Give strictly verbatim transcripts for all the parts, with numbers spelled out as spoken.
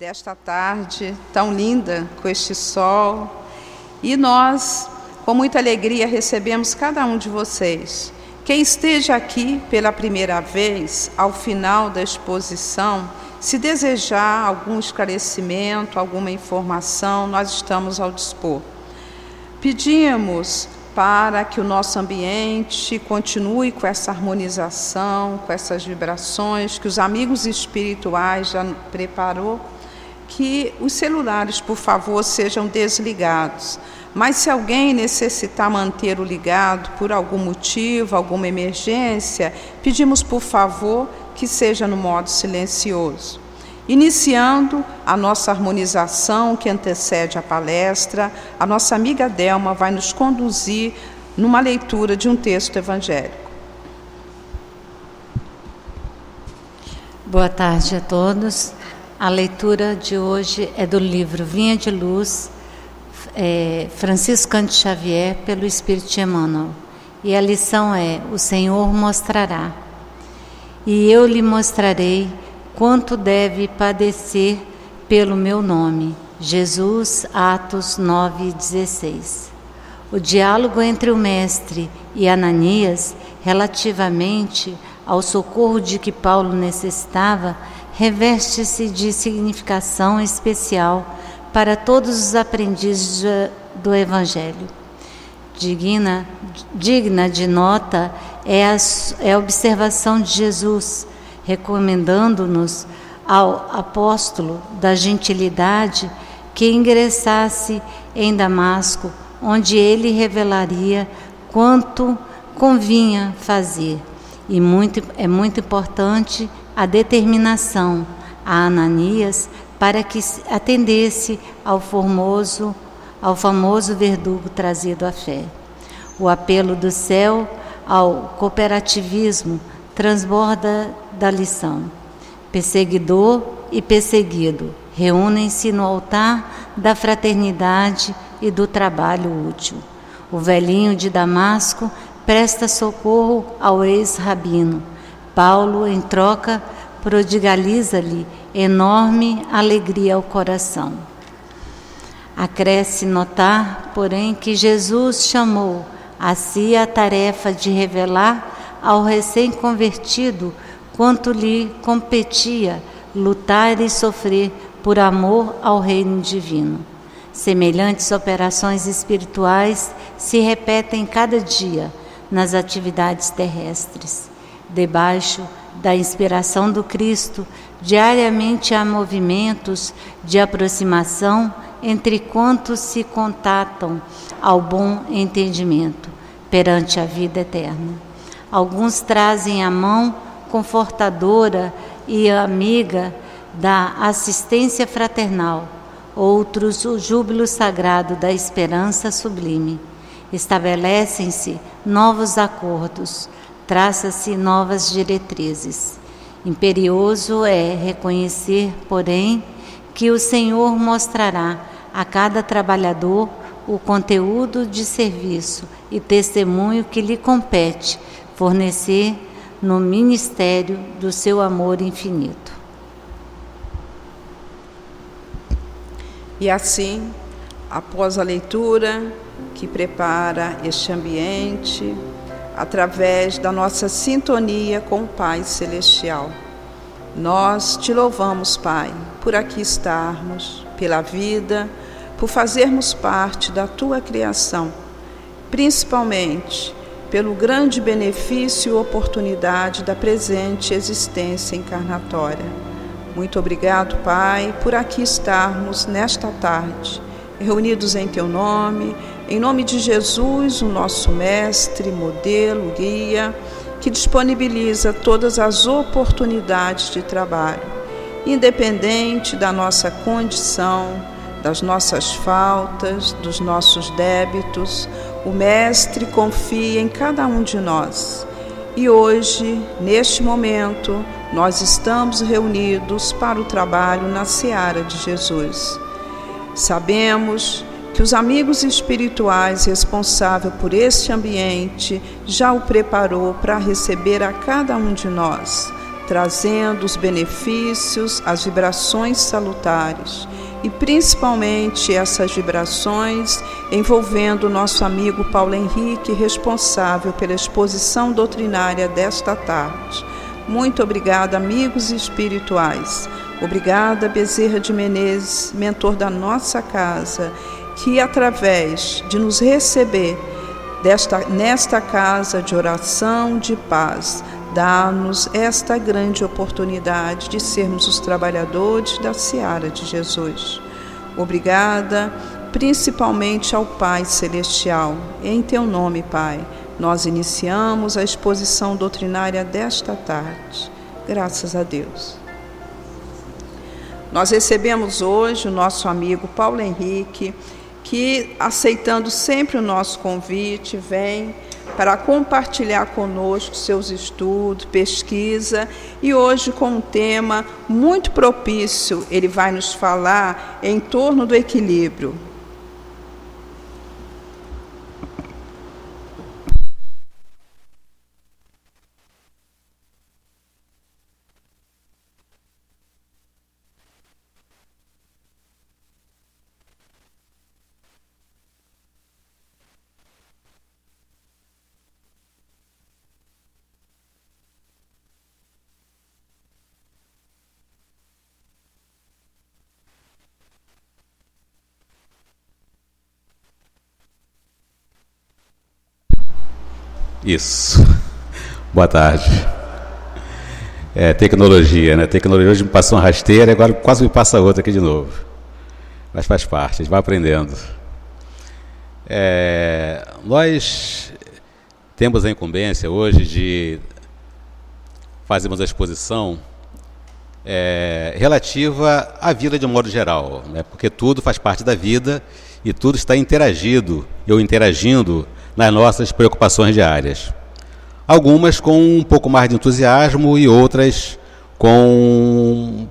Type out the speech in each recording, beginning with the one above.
desta tarde tão linda, com este sol. E nós, com muita alegria, recebemos cada um de vocês. Quem esteja aqui pela primeira vez, ao final da exposição, se desejar algum esclarecimento, alguma informação, nós estamos ao dispor. Pedimos para que o nosso ambiente continue com essa harmonização, com essas vibrações, que os amigos espirituais já preparou, que os celulares, por favor, sejam desligados. Mas se alguém necessitar manter o ligado por algum motivo, alguma emergência, pedimos, por favor, que seja no modo silencioso. Iniciando a nossa harmonização que antecede a palestra, a nossa amiga Delma vai nos conduzir numa leitura de um texto evangélico. Boa tarde a todos. A leitura de hoje é do livro Vinha de Luz, é, Francisco Cândido Xavier, pelo Espírito Emmanuel. E a lição é: o Senhor mostrará. E eu lhe mostrarei quanto deve padecer pelo meu nome. Jesus, Atos nove, dezesseis. O diálogo entre o mestre e Ananias, relativamente ao socorro de que Paulo necessitava, reveste-se de significação especial para todos os aprendizes do Evangelho. Digna, digna de nota é a, é a observação de Jesus, recomendando-nos ao apóstolo da gentilidade que ingressasse em Damasco, onde ele revelaria quanto convinha fazer. E muito, é muito importante a determinação a Ananias para que atendesse ao formoso, ao famoso verdugo trazido à fé. O apelo do céu ao cooperativismo transborda da lição. Perseguidor e perseguido reúnem-se no altar da fraternidade e do trabalho útil. O velhinho de Damasco presta socorro ao ex-rabino. Paulo, em troca, prodigaliza-lhe enorme alegria ao coração. Acresce notar, porém, que Jesus chamou a si a tarefa de revelar ao recém-convertido quanto lhe competia lutar e sofrer por amor ao reino divino. Semelhantes operações espirituais se repetem cada dia nas atividades terrestres. Debaixo da inspiração do Cristo, diariamente há movimentos de aproximação entre quantos se contatam ao bom entendimento perante a vida eterna. Alguns trazem a mão confortadora e amiga da assistência fraternal, outros o júbilo sagrado da esperança sublime. Estabelecem-se novos acordos, traça-se novas diretrizes. Imperioso é reconhecer, porém, que o Senhor mostrará a cada trabalhador o conteúdo de serviço e testemunho que lhe compete fornecer no ministério do seu amor infinito. E assim, após a leitura que prepara este ambiente, através da nossa sintonia com o Pai Celestial, nós te louvamos, Pai, por aqui estarmos, pela vida, por fazermos parte da Tua criação, principalmente pelo grande benefício e oportunidade da presente existência encarnatória. Muito obrigado, Pai, por aqui estarmos nesta tarde, reunidos em Teu nome, em nome de Jesus, o nosso mestre, modelo, guia, que disponibiliza todas as oportunidades de trabalho, independente da nossa condição, das nossas faltas, dos nossos débitos. O Mestre confia em cada um de nós. E hoje, neste momento, nós estamos reunidos para o trabalho na seara de Jesus. Sabemos que os amigos espirituais responsáveis por este ambiente já o preparou para receber a cada um de nós, trazendo os benefícios, as vibrações salutares, e principalmente essas vibrações envolvendo o nosso amigo Paulo Henrique, responsável pela exposição doutrinária desta tarde. Muito obrigada, amigos espirituais. Obrigada, Bezerra de Menezes, mentor da nossa casa, que através de nos receber desta, nesta casa de oração, de paz, dá-nos esta grande oportunidade de sermos os trabalhadores da seara de Jesus. Obrigada, principalmente ao Pai Celestial. Em Teu nome, Pai, nós iniciamos a exposição doutrinária desta tarde. Graças a Deus. Nós recebemos hoje o nosso amigo Paulo Henrique, que, aceitando sempre o nosso convite, vem para compartilhar conosco seus estudos, pesquisa, e hoje com um tema muito propício, ele vai nos falar em torno do equilíbrio. Isso. Boa tarde. É, tecnologia, né? Tecnologia hoje me passou uma rasteira e agora quase me passa outra aqui de novo. Mas faz parte, a gente vai aprendendo. É, nós temos a incumbência hoje de fazermos a exposição é, relativa à vida de um modo geral, né? Porque tudo faz parte da vida e tudo está interagido, ou interagindo nas nossas preocupações diárias. Algumas com um pouco mais de entusiasmo e outras com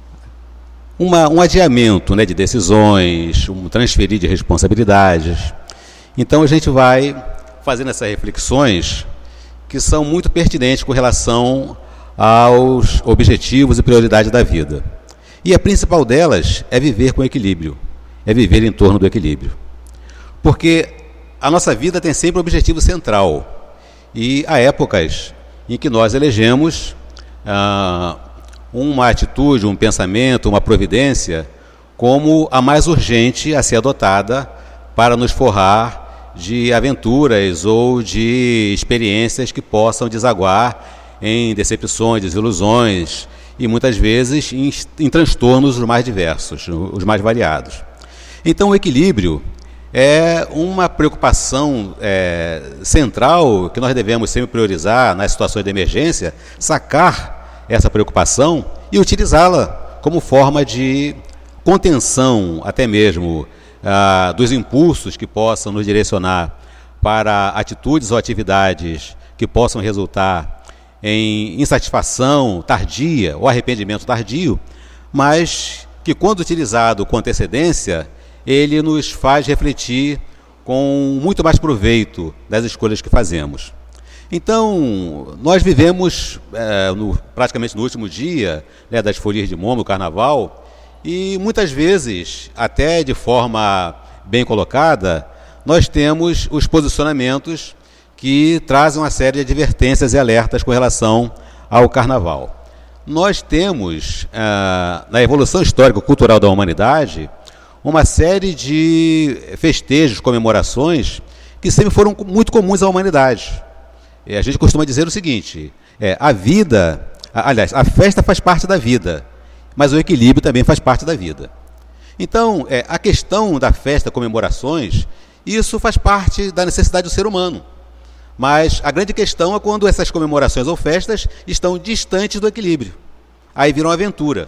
uma, um adiamento, né, de decisões, um transferir de responsabilidades. Então a gente vai fazendo essas reflexões que são muito pertinentes com relação aos objetivos e prioridades da vida. E a principal delas é viver com equilíbrio, é viver em torno do equilíbrio. Porque a nossa vida tem sempre um objetivo central, e há épocas em que nós elegemos ah, uma atitude, um pensamento, uma providência como a mais urgente a ser adotada para nos forrar de aventuras ou de experiências que possam desaguar em decepções, desilusões e muitas vezes em, em transtornos os mais diversos, os mais variados. Então o equilíbrio é uma preocupação é, central que nós devemos sempre priorizar nas situações de emergência, sacar essa preocupação e utilizá-la como forma de contenção, até mesmo, ah, dos impulsos que possam nos direcionar para atitudes ou atividades que possam resultar em insatisfação tardia ou arrependimento tardio, mas que, quando utilizado com antecedência, ele nos faz refletir com muito mais proveito das escolhas que fazemos. Então, nós vivemos é, no, praticamente no último dia, né, das folias de Momo, no Carnaval, e muitas vezes, até de forma bem colocada, nós temos os posicionamentos que trazem uma série de advertências e alertas com relação ao Carnaval. Nós temos, é, na evolução histórico-cultural da humanidade, uma série de festejos, comemorações, que sempre foram muito comuns à humanidade. E a gente costuma dizer o seguinte, é, a vida, a, aliás, a festa faz parte da vida, mas o equilíbrio também faz parte da vida. Então, é, a questão da festa, comemorações, isso faz parte da necessidade do ser humano. Mas a grande questão é quando essas comemorações ou festas estão distantes do equilíbrio. Aí viram aventura.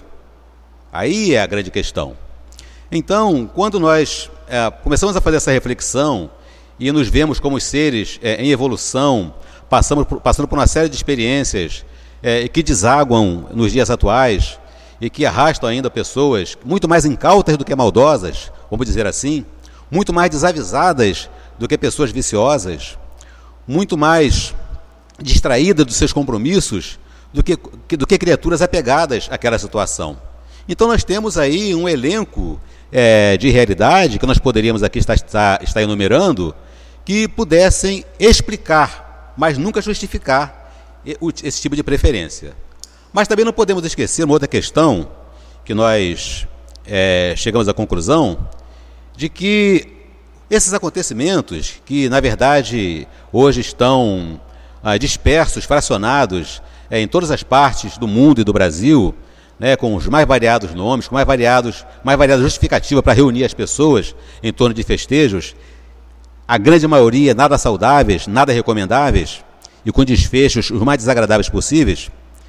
Aí é a grande questão. Então, quando nós é, começamos a fazer essa reflexão e nos vemos como seres é, em evolução, passamos por, passando por uma série de experiências é, que desaguam nos dias atuais e que arrastam ainda pessoas muito mais incautas do que maldosas, vamos dizer assim, muito mais desavisadas do que pessoas viciosas, muito mais distraídas dos seus compromissos do que, do que criaturas apegadas àquela situação. Então nós temos aí um elenco é, de realidade que nós poderíamos aqui estar, estar, estar enumerando, que pudessem explicar, mas nunca justificar esse tipo de preferência. Mas também não podemos esquecer uma outra questão, que nós é, chegamos à conclusão de que esses acontecimentos, que na verdade hoje estão ah, dispersos, fracionados é, em todas as partes do mundo e do Brasil, né, com os mais variados nomes, com mais variados, mais variada justificativa para reunir as pessoas em torno de festejos, a grande maioria nada saudáveis, nada recomendáveis, e com desfechos os mais desagradáveis possíveis.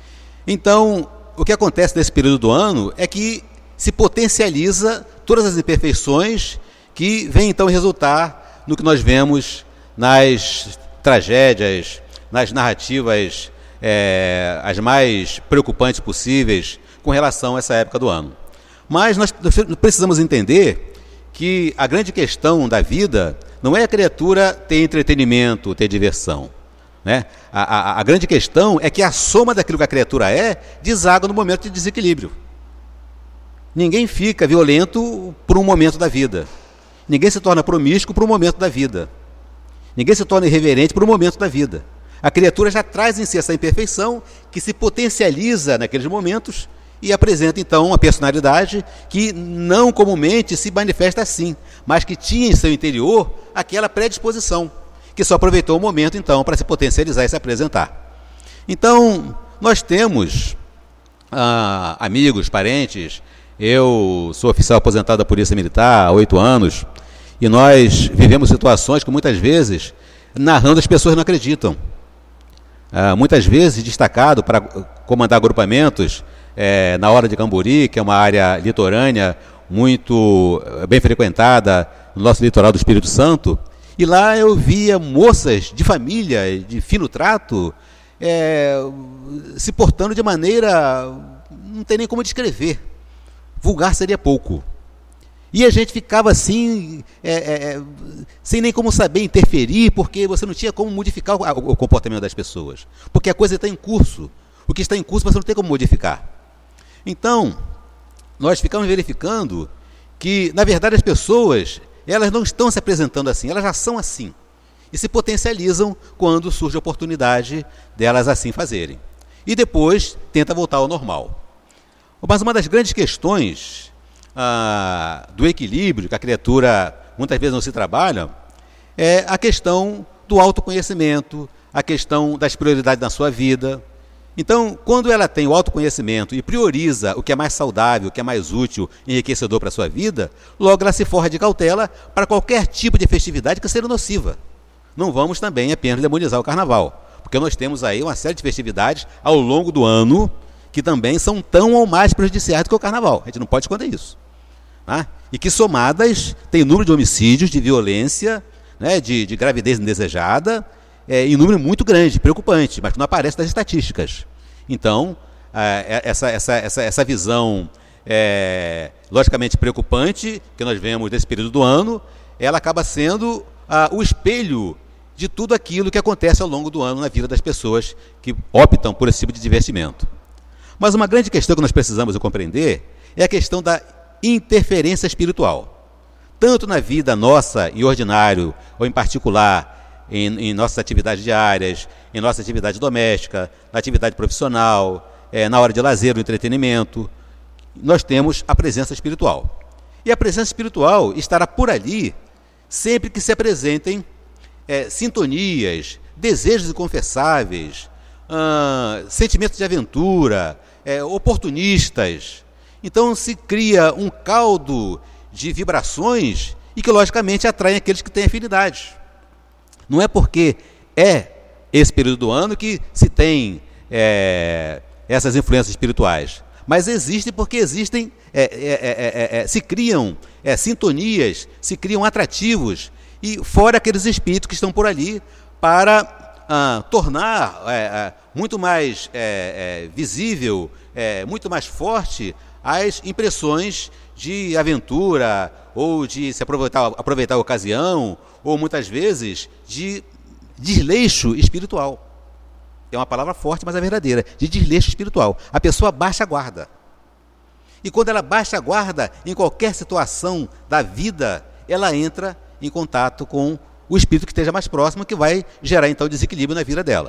Então, o que acontece nesse período do ano é que se potencializa todas as imperfeições que vêm então resultar no que nós vemos nas tragédias, nas narrativas é, as mais preocupantes possíveis com relação a essa época do ano. Mas nós precisamos entender que a grande questão da vida não é a criatura ter entretenimento, ter diversão. Né? A, a, a grande questão é que a soma daquilo que a criatura é deságua no momento de desequilíbrio. Ninguém fica violento por um momento da vida. Ninguém se torna promíscuo por um momento da vida. Ninguém se torna irreverente por um momento da vida. A criatura já traz em si essa imperfeição que se potencializa naqueles momentos e apresenta então uma personalidade que não comumente se manifesta assim, mas que tinha em seu interior aquela predisposição, que só aproveitou o momento então para se potencializar e se apresentar. Então, nós temos ah, amigos, parentes. Eu sou oficial aposentado da Polícia Militar há oito anos e nós vivemos situações que muitas vezes, narrando, as pessoas não acreditam. Ah, muitas vezes destacado para comandar agrupamentos é, na hora de Cambori, que é uma área litorânea muito bem frequentada no nosso litoral do Espírito Santo, e lá eu via moças de família, de fino trato, é, se portando de maneira, não tem nem como descrever, vulgar seria pouco. E a gente ficava assim, é, é, sem nem como saber interferir, porque você não tinha como modificar o, o comportamento das pessoas. Porque a coisa está em curso. O que está em curso você não tem como modificar. Então, nós ficamos verificando que, na verdade, as pessoas, elas não estão se apresentando assim, elas já são assim. E se potencializam quando surge a oportunidade delas assim fazerem. E depois tenta voltar ao normal. Mas uma das grandes questões ah, do equilíbrio, que a criatura muitas vezes não se trabalha, é a questão do autoconhecimento, a questão das prioridades na sua vida. Então, quando ela tem o autoconhecimento e prioriza o que é mais saudável, o que é mais útil, enriquecedor para a sua vida, logo ela se forra de cautela para qualquer tipo de festividade que seja nociva. Não vamos também apenas demonizar o carnaval, porque nós temos aí uma série de festividades ao longo do ano que também são tão ou mais prejudiciais do que o carnaval. A gente não pode esconder isso. Né? E que somadas tem número de homicídios, de violência, né, de, de gravidez indesejada, é, em número muito grande, preocupante, mas que não aparece nas estatísticas. Então, é, essa, essa, essa, essa visão, é, logicamente preocupante, que nós vemos nesse período do ano, ela acaba sendo ah, o espelho de tudo aquilo que acontece ao longo do ano na vida das pessoas que optam por esse tipo de divertimento. Mas uma grande questão que nós precisamos compreender é a questão da interferência espiritual. Tanto na vida nossa, em ordinário, ou em particular, em, em nossas atividades diárias, em nossa atividade doméstica, na atividade profissional, é, na hora de lazer, do entretenimento, nós temos a presença espiritual. E a presença espiritual estará por ali sempre que se apresentem é, sintonias, desejos inconfessáveis, ah, sentimentos de aventura, é, oportunistas. Então se cria um caldo de vibrações e que logicamente atraem aqueles que têm afinidade. Não é porque é esse período do ano que se tem é, essas influências espirituais, mas existem porque existem, é, é, é, é, se criam é, sintonias, se criam atrativos, e fora aqueles espíritos que estão por ali para ah, tornar é, é, muito mais é, é, visível, é, muito mais forte as impressões de aventura, ou de se aproveitar, aproveitar a ocasião, ou muitas vezes de desleixo espiritual. que é uma palavra forte, mas é verdadeira, de desleixo espiritual. A pessoa baixa a guarda. E quando ela baixa a guarda, em qualquer situação da vida, ela entra em contato com o espírito que esteja mais próximo, que vai gerar então desequilíbrio na vida dela.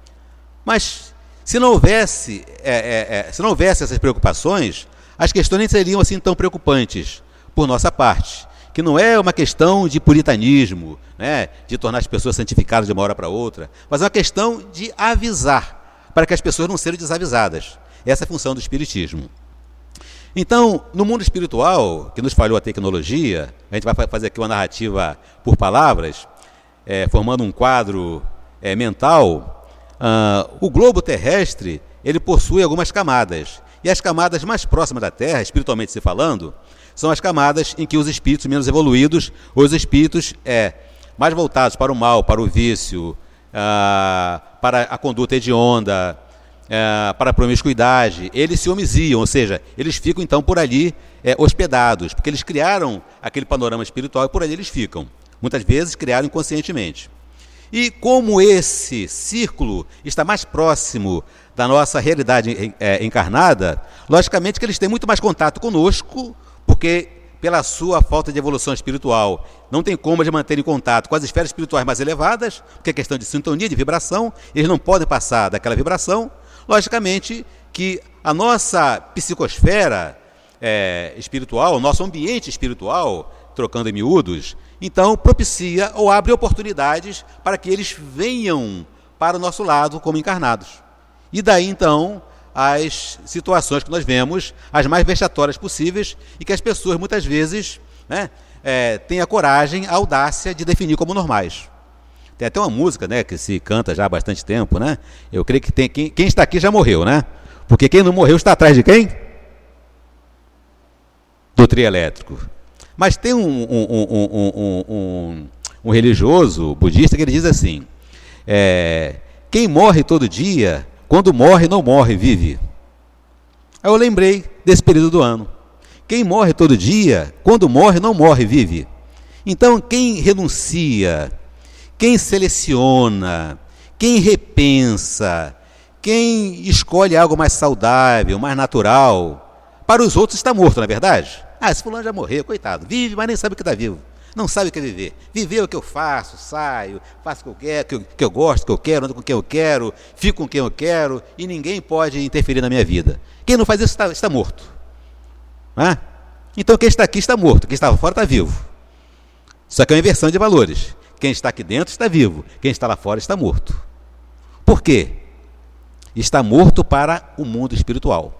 Mas se não houvesse, é, é, é, se não houvesse essas preocupações, as questões nem seriam assim tão preocupantes por nossa parte, que não é uma questão de puritanismo, né, de tornar as pessoas santificadas de uma hora para outra, mas é uma questão de avisar, para que as pessoas não sejam desavisadas. Essa é a função do espiritismo. Então, no mundo espiritual, que nos falhou a tecnologia, a gente vai fazer aqui uma narrativa por palavras, é, formando um quadro é, mental. Uh, o globo terrestre, ele possui algumas camadas, e as camadas mais próximas da Terra, espiritualmente se falando, são as camadas em que os espíritos menos evoluídos, os espíritos é, mais voltados para o mal, para o vício, uh, para a conduta hedionda, uh, para a promiscuidade, eles se omisiam, ou seja, eles ficam então por ali é, hospedados, porque eles criaram aquele panorama espiritual e por ali eles ficam. Muitas vezes criaram inconscientemente. E como esse círculo está mais próximo da nossa realidade é, encarnada, logicamente que eles têm muito mais contato conosco, porque pela sua falta de evolução espiritual não tem como eles manterem contato com as esferas espirituais mais elevadas, porque é questão de sintonia, de vibração, eles não podem passar daquela vibração. Logicamente que a nossa psicosfera é, espiritual, o nosso ambiente espiritual, trocando em miúdos, então propicia ou abre oportunidades para que eles venham para o nosso lado como encarnados. E daí então as situações que nós vemos, as mais vexatórias possíveis, e que as pessoas muitas vezes, né, é, têm a coragem, a audácia de definir como normais. Tem até uma música, né, que se canta já há bastante tempo, né? Eu creio que tem, quem, quem está aqui já morreu, né? Porque quem não morreu está atrás de quem? Do trio elétrico. Mas tem um, um, um, um, um, um religioso budista que ele diz assim, é, quem morre todo dia, quando morre, não morre, vive. Aí eu lembrei desse período do ano. Quem morre todo dia, quando morre, não morre, vive. Então, quem renuncia, quem seleciona, quem repensa, quem escolhe algo mais saudável, mais natural, para os outros está morto, não é verdade? Ah, esse fulano já morreu, coitado. Vive, mas nem sabe o que está vivo. Não sabe o que é viver. Viver é o que eu faço, saio, faço o que eu quero, que eu, que eu gosto, que eu quero, ando com quem eu quero, fico com quem eu quero, e ninguém pode interferir na minha vida. Quem não faz isso está, está morto. Ah? Então quem está aqui está morto, quem estava fora está vivo. Só que é uma inversão de valores. Quem está aqui dentro está vivo, quem está lá fora está morto. Por quê? Está morto para o mundo espiritual.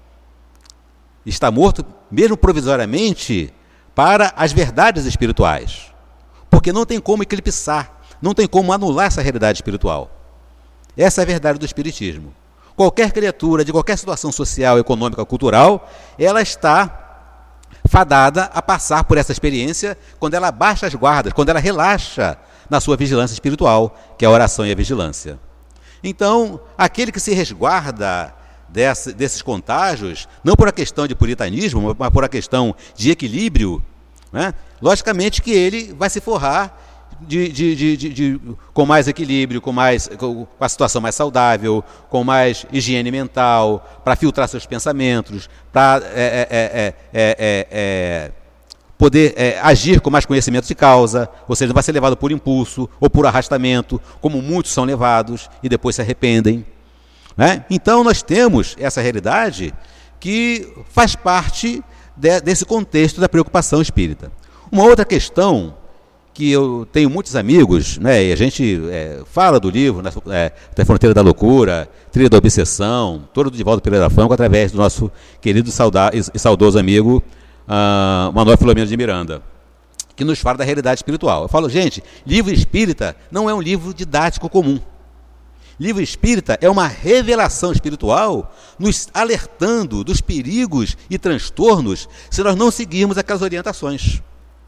Está morto, mesmo provisoriamente, para as verdades espirituais. Porque não tem como eclipsar, não tem como anular essa realidade espiritual. Essa é a verdade do espiritismo. Qualquer criatura, de qualquer situação social, econômica, cultural, ela está fadada a passar por essa experiência quando ela baixa as guardas, quando ela relaxa na sua vigilância espiritual, que é a oração e a vigilância. Então, aquele que se resguarda Desse, desses contágios, não por a questão de puritanismo, mas por a questão de equilíbrio, né? Logicamente que ele vai se forrar de, de, de, de, de, com mais equilíbrio, com, mais, com a situação mais saudável, com mais higiene mental, para filtrar seus pensamentos, para é, é, é, é, é, é, poder é, agir com mais conhecimento de causa, ou seja, não vai ser levado por impulso ou por arrastamento, como muitos são levados e depois se arrependem. Né? Então nós temos essa realidade que faz parte de, desse contexto da preocupação espírita. Uma outra questão que eu tenho muitos amigos, né, e a gente é, fala do livro, né, é, da Fronteira da Loucura, Trilha da Obsessão, todo do Divaldo Pereira Franco, através do nosso querido sauda, e saudoso amigo uh, Manuel Filomeno de Miranda, que nos fala da realidade espiritual. Eu falo, gente, livro espírita não é um livro didático comum. Livro espírita é uma revelação espiritual nos alertando dos perigos e transtornos se nós não seguirmos aquelas orientações.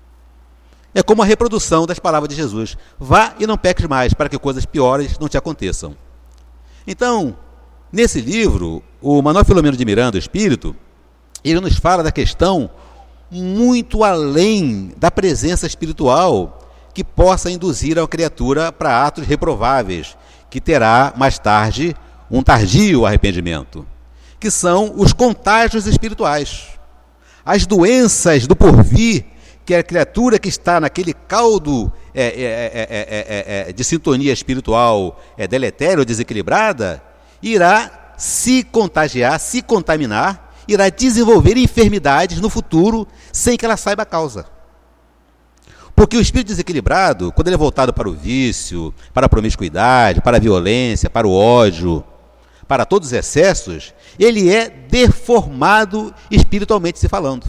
É como a reprodução das palavras de Jesus. Vá e não peques mais, para que coisas piores não te aconteçam. Então, nesse livro, o Manuel Filomeno de Miranda, o Espírito, ele nos fala da questão muito além da presença espiritual que possa induzir a criatura para atos reprováveis, que terá mais tarde um tardio arrependimento, que são os contágios espirituais, as doenças do porvir, que a criatura que está naquele caldo é, é, é, é, é, de sintonia espiritual é, deletéria ou desequilibrada, irá se contagiar, se contaminar, irá desenvolver enfermidades no futuro sem que ela saiba a causa. Porque o espírito desequilibrado, quando ele é voltado para o vício, para a promiscuidade, para a violência, para o ódio, para todos os excessos, ele é deformado espiritualmente se falando.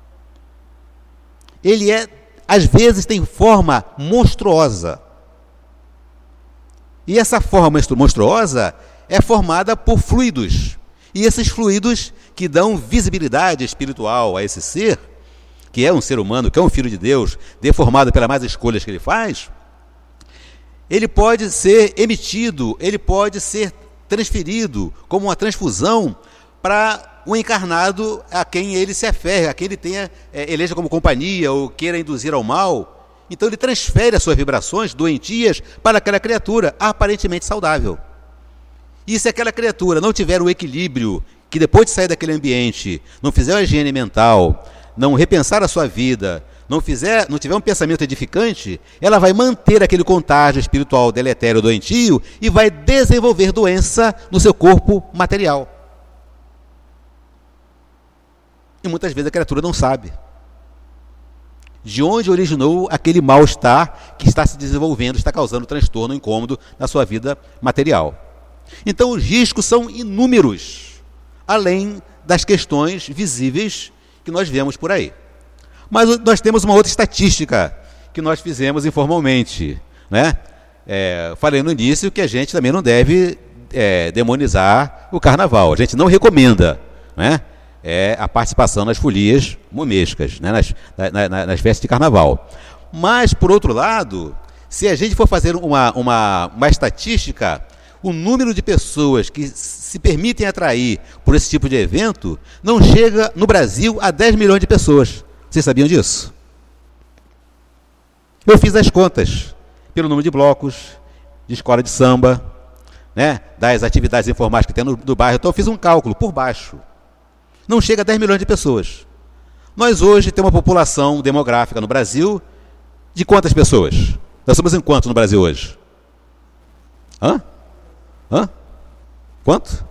Ele é, às vezes, tem forma monstruosa. E essa forma monstruosa é formada por fluidos. E esses fluidos que dão visibilidade espiritual a esse ser, que é um ser humano, que é um filho de Deus, deformado pelas más escolhas que ele faz, ele pode ser emitido, ele pode ser transferido como uma transfusão para um encarnado a quem ele se aferre, a quem ele tenha, é, eleja como companhia ou queira induzir ao mal. Então ele transfere as suas vibrações doentias para aquela criatura aparentemente saudável. E se aquela criatura não tiver o equilíbrio, que depois de sair daquele ambiente, não fizer uma higiene mental, não repensar a sua vida, não, fizer, não tiver um pensamento edificante, ela vai manter aquele contágio espiritual deletério doentio e vai desenvolver doença no seu corpo material. E muitas vezes a criatura não sabe de onde originou aquele mal-estar que está se desenvolvendo, está causando transtorno, incômodo na sua vida material. Então os riscos são inúmeros, além das questões visíveis que nós vemos por aí. Mas nós temos uma outra estatística que nós fizemos informalmente, né? É, falei no início que a gente também não deve é, demonizar o carnaval. A gente não recomenda, né? É a participação nas folias momescas, né? nas, na, na, nas festas de carnaval. Mas, por outro lado, se a gente for fazer uma, uma, uma estatística, o número de pessoas que se permitem atrair por esse tipo de evento não chega no Brasil a dez milhões de pessoas. Vocês sabiam disso? Eu fiz as contas pelo número de blocos, de escola de samba, né, das atividades informais que tem no, no bairro. Então eu fiz um cálculo por baixo. Não chega a dez milhões de pessoas. Nós hoje temos uma população demográfica no Brasil de quantas pessoas? Nós somos em quanto no Brasil hoje? Hã? Hã? Quanto?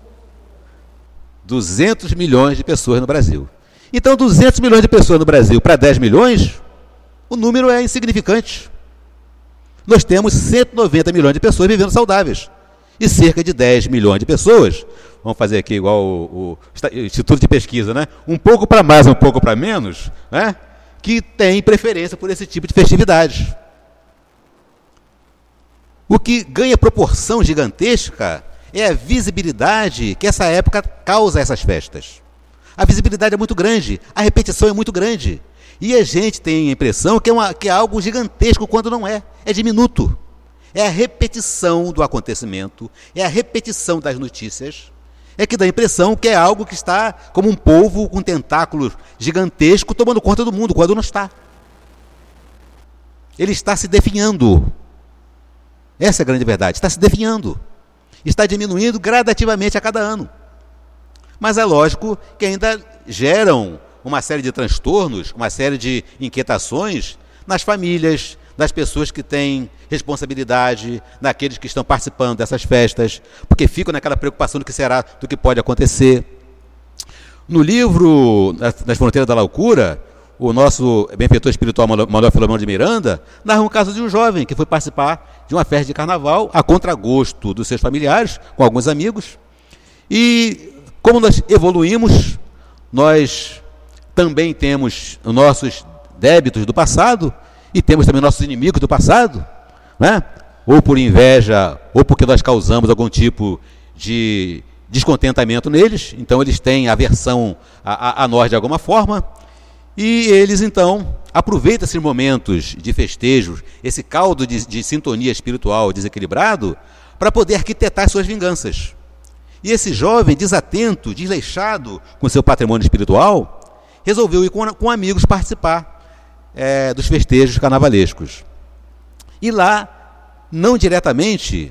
duzentos milhões de pessoas no Brasil. Então, duzentos milhões de pessoas no Brasil para dez milhões, o número é insignificante. Nós temos cento e noventa milhões de pessoas vivendo saudáveis. E cerca de dez milhões de pessoas, vamos fazer aqui igual o, o Instituto de Pesquisa, né? Um pouco para mais, um pouco para menos, né? Que tem preferência por esse tipo de festividade. O que ganha proporção gigantesca é a visibilidade que essa época causa a essas festas. A visibilidade é muito grande, a repetição é muito grande. E a gente tem a impressão que é, uma, que é algo gigantesco quando não é, é diminuto. É a repetição do acontecimento, é a repetição das notícias, é que dá a impressão que é algo que está como um polvo com tentáculos gigantesco tomando conta do mundo, quando não está. Ele está se definhando. Essa é a grande verdade, está se definhando. Está diminuindo gradativamente a cada ano. Mas é lógico que ainda geram uma série de transtornos, uma série de inquietações nas famílias, das pessoas que têm responsabilidade, naqueles que estão participando dessas festas, porque ficam naquela preocupação do que será, do que pode acontecer. No livro Nas Fronteiras da Loucura, o nosso benfeitor espiritual Manuel Filomeno de Miranda narra um caso de um jovem que foi participar de uma festa de carnaval a contragosto dos seus familiares, com alguns amigos, e como nós evoluímos, nós também temos os nossos débitos do passado e temos também nossos inimigos do passado, né? Ou por inveja, ou porque nós causamos algum tipo de descontentamento neles, então eles têm aversão a, a, a nós de alguma forma, e eles então aproveitam esses momentos de festejos, esse caldo de, de sintonia espiritual desequilibrado, para poder arquitetar suas vinganças. E esse jovem desatento, desleixado com seu patrimônio espiritual, resolveu ir com, com amigos participar é, dos festejos carnavalescos. E lá, não diretamente,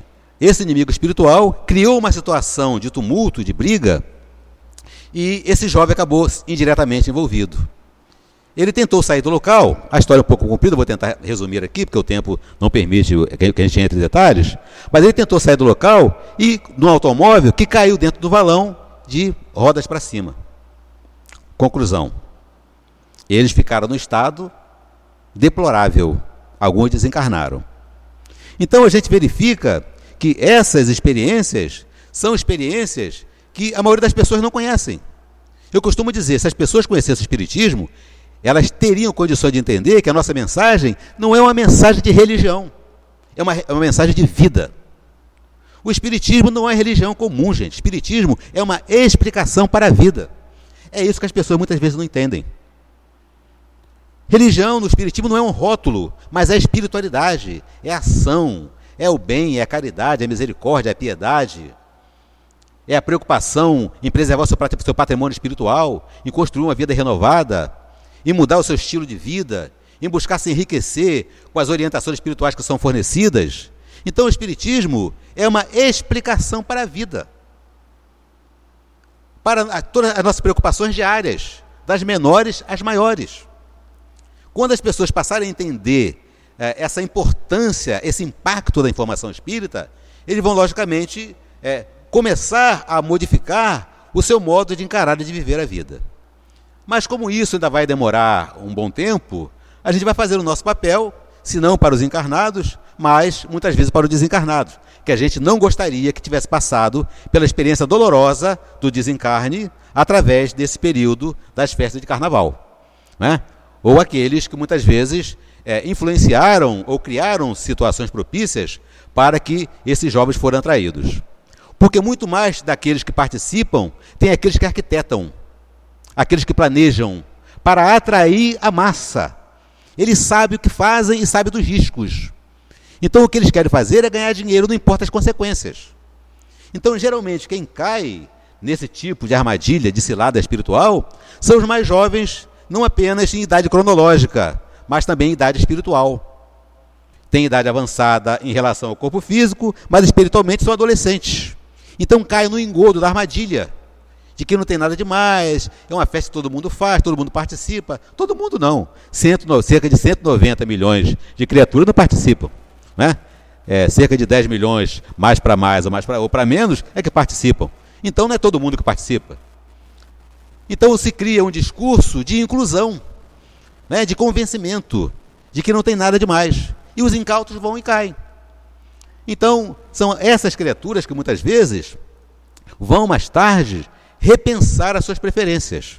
esse inimigo espiritual criou uma situação de tumulto, de briga, e esse jovem acabou indiretamente envolvido. Ele tentou sair do local, a história é um pouco comprida, vou tentar resumir aqui, porque o tempo não permite que a gente entre em detalhes, mas ele tentou sair do local e num automóvel que caiu dentro do valão de rodas para cima. Conclusão, eles ficaram no estado deplorável, alguns desencarnaram. Então a gente verifica que essas experiências são experiências que a maioria das pessoas não conhecem. Eu costumo dizer, se as pessoas conhecessem o Espiritismo, elas teriam condições de entender que a nossa mensagem não é uma mensagem de religião, é uma, é uma mensagem de vida. O Espiritismo não é religião comum, gente. O Espiritismo é uma explicação para a vida. É isso que as pessoas muitas vezes não entendem. Religião no Espiritismo não é um rótulo, mas é espiritualidade, é ação, é o bem, é a caridade, é a misericórdia, é a piedade, é a preocupação em preservar o seu patrimônio espiritual, em construir uma vida renovada, em mudar o seu estilo de vida, em buscar se enriquecer com as orientações espirituais que são fornecidas. Então o Espiritismo é uma explicação para a vida, para todas as nossas preocupações diárias, das menores às maiores. Quando as pessoas passarem a entender eh, essa importância, esse impacto da informação espírita, eles vão, logicamente, eh, começar a modificar o seu modo de encarar e de viver a vida. Mas como isso ainda vai demorar um bom tempo, a gente vai fazer o nosso papel, se não para os encarnados, mas muitas vezes para os desencarnados, que a gente não gostaria que tivesse passado pela experiência dolorosa do desencarne através desse período das festas de carnaval, né? Ou aqueles que muitas vezes é, influenciaram ou criaram situações propícias para que esses jovens foram atraídos. Porque muito mais daqueles que participam, tem aqueles que arquitetam, aqueles que planejam, para atrair a massa. Eles sabem o que fazem e sabem dos riscos. Então o que eles querem fazer é ganhar dinheiro, não importa as consequências. Então geralmente quem cai nesse tipo de armadilha, de cilada espiritual, são os mais jovens, não apenas em idade cronológica, mas também em idade espiritual. Tem idade avançada em relação ao corpo físico, mas espiritualmente são adolescentes. Então caem no engodo da armadilha, de que não tem nada demais, é uma festa que todo mundo faz, todo mundo participa. Todo mundo não. Cento, cerca de cento e noventa milhões de criaturas não participam, né? É, cerca de dez milhões, mais para mais ou mais para ou para menos, é que participam. Então não é todo mundo que participa. Então se cria um discurso de inclusão, né, de convencimento, de que não tem nada demais. E os incautos vão e caem. Então, são essas criaturas que muitas vezes vão mais tarde repensar as suas preferências.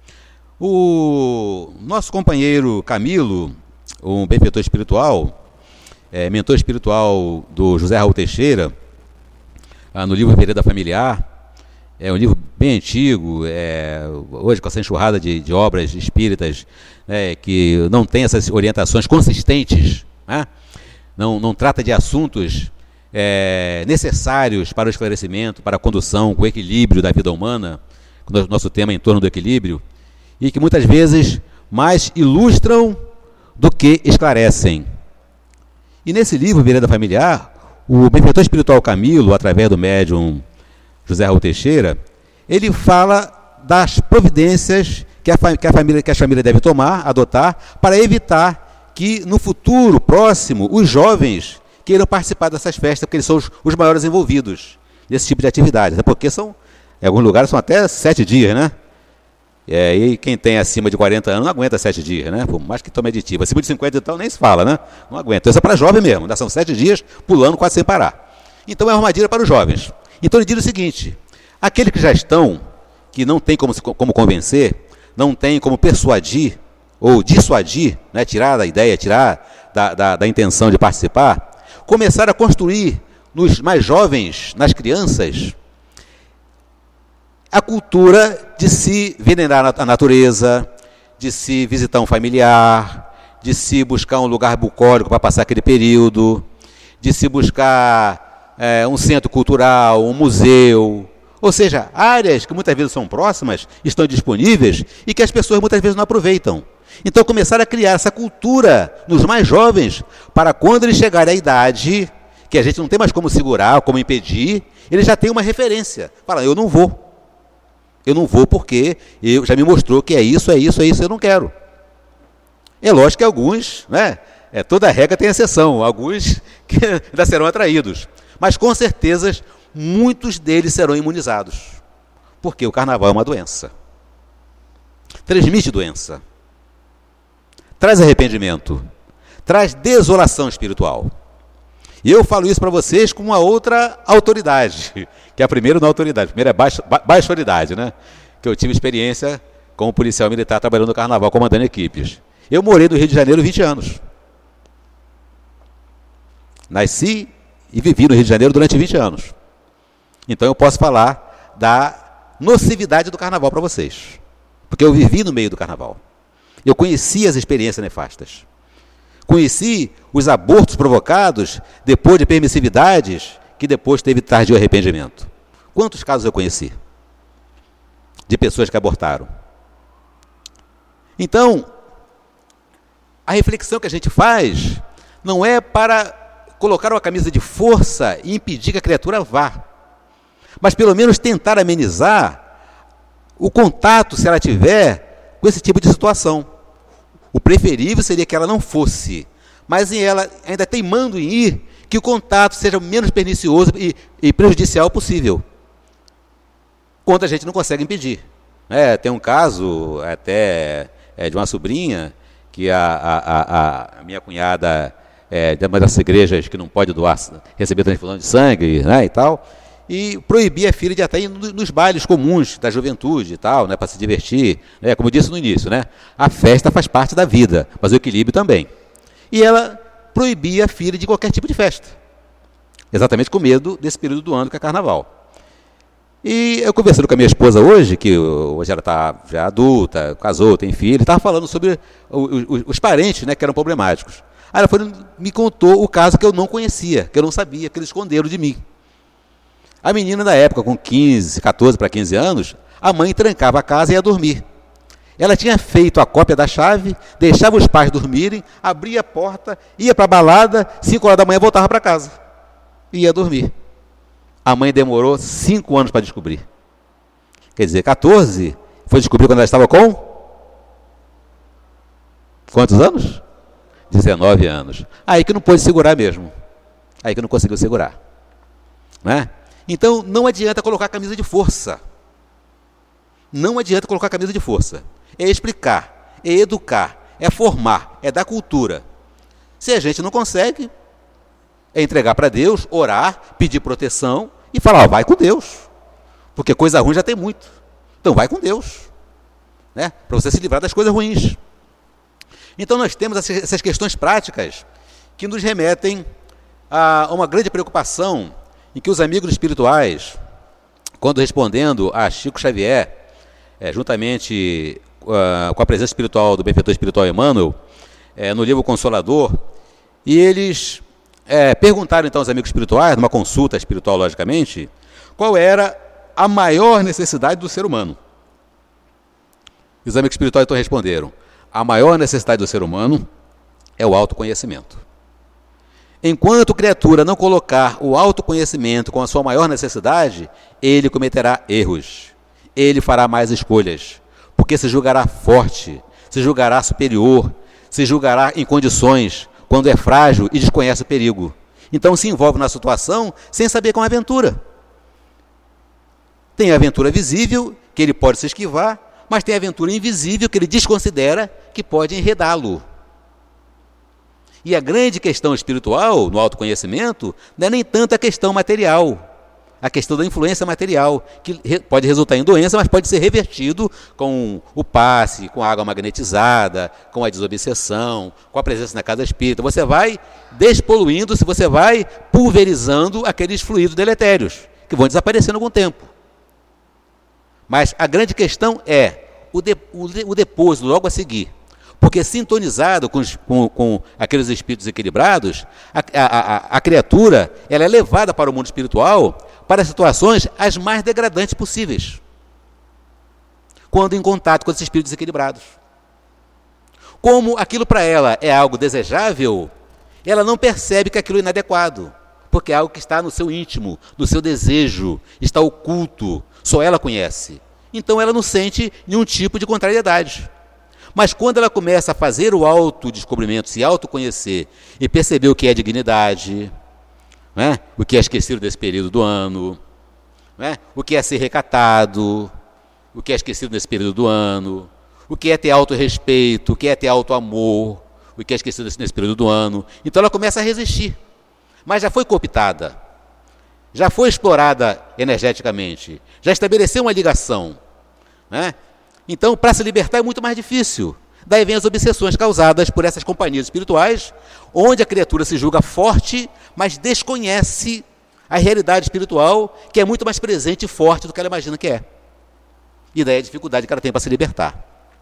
O nosso companheiro Camilo, um benfeitor espiritual, é, mentor espiritual do José Raul Teixeira, ah, no livro Vereda Familiar, é um livro bem antigo, é, hoje com essa enxurrada de, de obras espíritas, né, que não tem essas orientações consistentes, né, não, não trata de assuntos é, necessários para o esclarecimento, para a condução, com o equilíbrio da vida humana, o nosso tema é em torno do equilíbrio, e que muitas vezes mais ilustram do que esclarecem. E nesse livro, Vereda Familiar, o benfeitor espiritual Camilo, através do médium José Raul Teixeira, ele fala das providências que a, que a família, que a família deve tomar, adotar, para evitar que no futuro próximo os jovens queiram participar dessas festas, porque eles são os, os maiores envolvidos nesse tipo de atividade, porque são, em alguns lugares são até sete dias, né? É, e quem tem acima de quarenta anos não aguenta sete dias, né? Por mais que tome aditivo. Acima de cinquenta então nem se fala, né? Não aguenta. Então isso é para jovem mesmo, ainda são sete dias pulando quase sem parar. Então é uma armadilha para os jovens. Então ele diz o seguinte: aqueles que já estão, que não tem como, como convencer, não tem como persuadir ou dissuadir, né, tirar da ideia, tirar da, da, da intenção de participar, começar a construir nos mais jovens, nas crianças, a cultura de se venerar a natureza, de se visitar um familiar, de se buscar um lugar bucólico para passar aquele período, de se buscar é, um centro cultural, um museu, ou seja, áreas que muitas vezes são próximas, estão disponíveis e que as pessoas muitas vezes não aproveitam. Então começar a criar essa cultura nos mais jovens, para quando eles chegarem à idade que a gente não tem mais como segurar, como impedir, ele já tem uma referência. Fala, eu não vou. Eu não vou porque eu, já me mostrou que é isso, é isso, é isso, eu não quero. É lógico que alguns, né, é, toda regra tem exceção, alguns que ainda serão atraídos. Mas com certeza, muitos deles serão imunizados. Porque o carnaval é uma doença. Transmite doença. Traz arrependimento. Traz desolação espiritual. E eu falo isso para vocês com uma outra autoridade, que é a primeira não autoridade, a primeira é baixa, ba, baixa autoridade, né? Que eu tive experiência como policial militar trabalhando no carnaval, comandando equipes. Eu morei no Rio de Janeiro vinte anos. Nasci e vivi no Rio de Janeiro durante vinte anos. Então eu posso falar da nocividade do carnaval para vocês. Porque eu vivi no meio do carnaval. Eu conheci as experiências nefastas. Conheci os abortos provocados depois de permissividades que depois teve tardio arrependimento. Quantos casos eu conheci? De pessoas que abortaram. Então, a reflexão que a gente faz não é para colocar uma camisa de força e impedir que a criatura vá, mas pelo menos tentar amenizar o contato, se ela tiver, com esse tipo de situação. O preferível seria que ela não fosse, mas em ela ainda teimando em ir, que o contato seja o menos pernicioso e, e prejudicial possível. Quando a gente não consegue impedir. É, tem um caso até é, de uma sobrinha, que a, a, a, a minha cunhada é de uma das igrejas que não pode doar, receber transfusão de sangue, né, e tal, e proibir a filha de até ir nos bailes comuns da juventude e tal, né, para se divertir, né, como eu disse no início, né, a festa faz parte da vida, mas o equilíbrio também. E ela proibia a filha de qualquer tipo de festa, exatamente com medo desse período do ano que é carnaval. E eu conversando com a minha esposa hoje, que hoje ela está já adulta, casou, tem filho, estava falando sobre os, os parentes, né, que eram problemáticos. Aí ela foi, me contou o caso que eu não conhecia, que eu não sabia, que eles esconderam de mim. A menina, na época, com quinze, catorze para quinze anos, a mãe trancava a casa e ia dormir. Ela tinha feito a cópia da chave, deixava os pais dormirem, abria a porta, ia para a balada, cinco horas da manhã voltava para casa. E ia dormir. A mãe demorou cinco anos para descobrir. Quer dizer, catorze, foi descobrir quando ela estava com? Quantos anos? dezenove anos. Aí que não pôde segurar mesmo. Aí que não conseguiu segurar. Né? Então, não adianta colocar a camisa de força. Não adianta colocar a camisa de força. É explicar, é educar, é formar, é dar cultura. Se a gente não consegue, é entregar para Deus, orar, pedir proteção e falar, ó, vai com Deus. Porque coisa ruim já tem muito. Então vai com Deus. Né? Para você se livrar das coisas ruins. Então nós temos essas questões práticas que nos remetem a uma grande preocupação em que os amigos espirituais, quando respondendo a Chico Xavier, é, juntamente uh, com a presença espiritual do benfeitor espiritual Emmanuel, é, no livro Consolador, e eles é, perguntaram então aos amigos espirituais, numa consulta espiritual logicamente, qual era a maior necessidade do ser humano. E os amigos espirituais então responderam, a maior necessidade do ser humano é o autoconhecimento. Enquanto criatura não colocar o autoconhecimento como a sua maior necessidade, ele cometerá erros. Ele fará mais escolhas, porque se julgará forte, se julgará superior, se julgará em condições quando é frágil e desconhece o perigo. Então se envolve na situação sem saber como é a aventura. Tem a aventura visível, que ele pode se esquivar, mas tem a aventura invisível que ele desconsidera que pode enredá-lo. E a grande questão espiritual, no autoconhecimento, não é nem tanto a questão material, a questão da influência material, que pode resultar em doença, mas pode ser revertido com o passe, com a água magnetizada, com a desobsessão, com a presença na casa espírita. Você vai despoluindo, se você vai pulverizando aqueles fluidos deletérios, que vão desaparecendo com o tempo. Mas a grande questão é o, de, o, de, o depois, logo a seguir. Porque sintonizado com, os, com, com aqueles espíritos equilibrados, a, a, a, a criatura ela é levada para o mundo espiritual para situações as mais degradantes possíveis. Quando em contato com esses espíritos equilibrados. Como aquilo para ela é algo desejável, ela não percebe que aquilo é inadequado. porque é algo que está no seu íntimo, no seu desejo, está oculto, só ela conhece. Então ela não sente nenhum tipo de contrariedade. Mas quando ela começa a fazer o autodescobrimento, se autoconhecer e perceber o que é dignidade, né? O que é esquecido desse período do ano, né? O que é ser recatado, o que é esquecido nesse período do ano, o que é ter autorrespeito, o que é ter autoamor, o que é esquecido nesse período do ano. Então ela começa a resistir, mas já foi cooptada, já foi explorada energeticamente, já estabeleceu uma ligação, né? Então, para se libertar é muito mais difícil. Daí vem as obsessões causadas por essas companhias espirituais, onde a criatura se julga forte, mas desconhece a realidade espiritual, que é muito mais presente e forte do que ela imagina que é. E daí a dificuldade que ela tem para se libertar.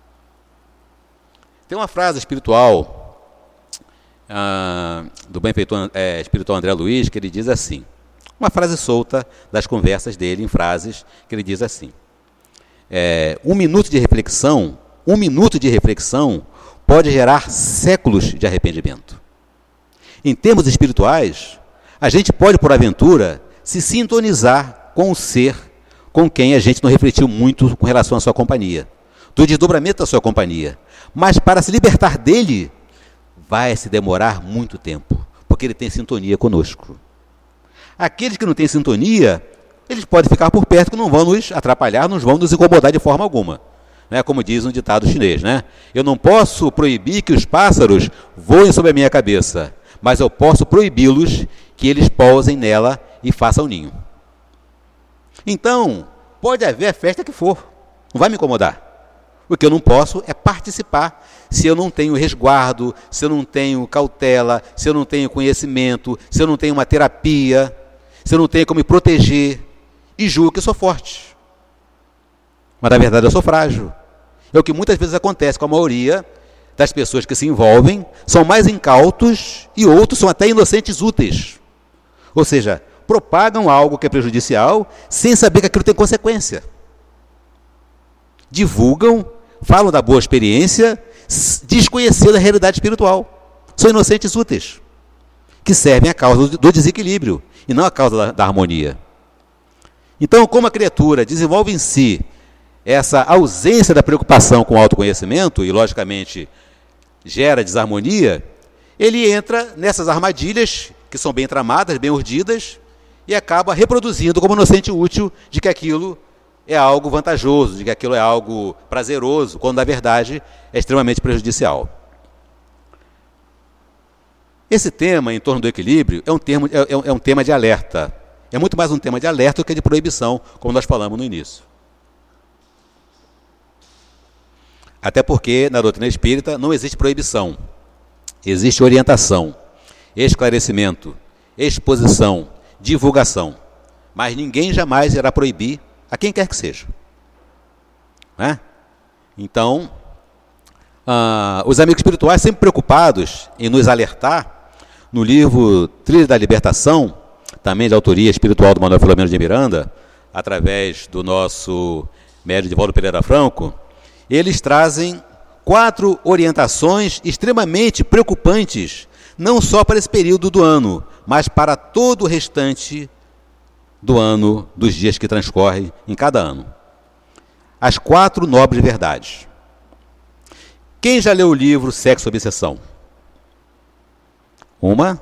Tem uma frase espiritual, ah, do benfeitor é, espiritual André Luiz, que ele diz assim, uma frase solta das conversas dele, em frases, que ele diz assim, é, um minuto de reflexão, um minuto de reflexão pode gerar séculos de arrependimento. Em termos espirituais, a gente pode, por aventura, se sintonizar com o ser com quem a gente não refletiu muito com relação à sua companhia, do desdobramento da sua companhia. Mas para se libertar dele, vai se demorar muito tempo, porque ele tem sintonia conosco. Aqueles que não têm sintonia, eles podem ficar por perto, que não vão nos atrapalhar, não vão nos incomodar de forma alguma. Né? Como diz um ditado chinês, né? Eu não posso proibir que os pássaros voem sobre a minha cabeça, mas eu posso proibi-los que eles pousem nela e façam ninho. Então, pode haver a festa que for, não vai me incomodar. O que eu não posso é participar se eu não tenho resguardo, se eu não tenho cautela, se eu não tenho conhecimento, se eu não tenho uma terapia, se eu não tenho como me proteger e julgo que eu sou forte. Mas na verdade eu sou frágil. É o que muitas vezes acontece com a maioria das pessoas que se envolvem, são mais incautos e outros são até inocentes úteis. Ou seja, propagam algo que é prejudicial sem saber que aquilo tem consequência. Divulgam, falam da boa experiência, desconhecendo a realidade espiritual. São inocentes úteis, que servem à causa do desequilíbrio e não à causa da, da harmonia. Então, como a criatura desenvolve em si essa ausência da preocupação com o autoconhecimento e, logicamente, gera desarmonia, ele entra nessas armadilhas que são bem tramadas, bem urdidas, e acaba reproduzindo como inocente útil de que aquilo é algo vantajoso, de que aquilo é algo prazeroso, quando na verdade é extremamente prejudicial. Esse tema em torno do equilíbrio é um, termo, é, é um tema de alerta. É muito mais um tema de alerta do que de proibição, como nós falamos no início. Até porque na doutrina espírita não existe proibição, existe orientação, esclarecimento, exposição, divulgação. Mas ninguém jamais irá proibir a quem quer que seja. Né? Então, ah, os amigos espirituais sempre preocupados em nos alertar, no livro Trilha da Libertação, também de autoria espiritual do Manuel Filomeno de Miranda, através do nosso médium Divaldo Pereira Franco, eles trazem quatro orientações extremamente preocupantes, não só para esse período do ano, mas para todo o restante do ano, dos dias que transcorrem em cada ano. As quatro nobres verdades. Quem já leu o livro Sexo e Obsessão? Uma?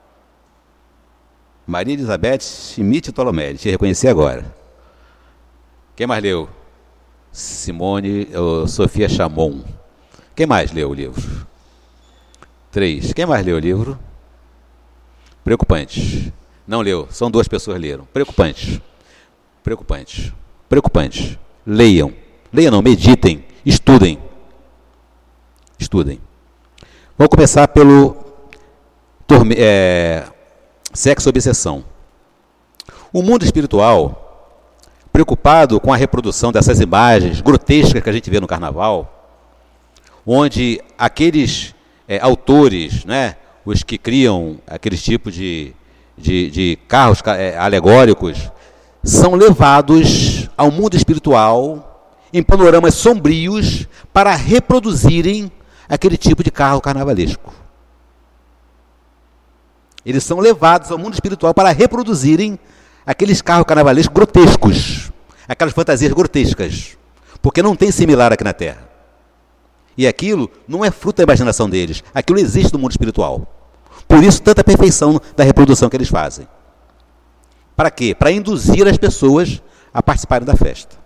Maria Elizabeth Schmidt Tolomé, te reconheci agora. Quem mais leu? Simone, oh, Sofia Chamon. Quem mais leu o livro? Três. Quem mais leu o livro? Preocupante. Não leu, são duas pessoas que leram. Preocupante. Preocupante. Preocupante. Leiam. Leiam não, meditem. Estudem. Estudem. Vamos começar pelo torme, é, Sexo e Obsessão. O mundo espiritual, preocupado com a reprodução dessas imagens grotescas que a gente vê no carnaval, onde aqueles é, autores, né, os que criam aqueles tipos de, de, de carros é, alegóricos, são levados ao mundo espiritual em panoramas sombrios para reproduzirem aquele tipo de carro carnavalesco. Eles são levados ao mundo espiritual para reproduzirem aqueles carros carnavalescos grotescos, aquelas fantasias grotescas, porque não tem similar aqui na Terra. E aquilo não é fruto da imaginação deles, aquilo existe no mundo espiritual. Por isso, tanta perfeição da reprodução que eles fazem. Para quê? Para induzir as pessoas a participarem da festa.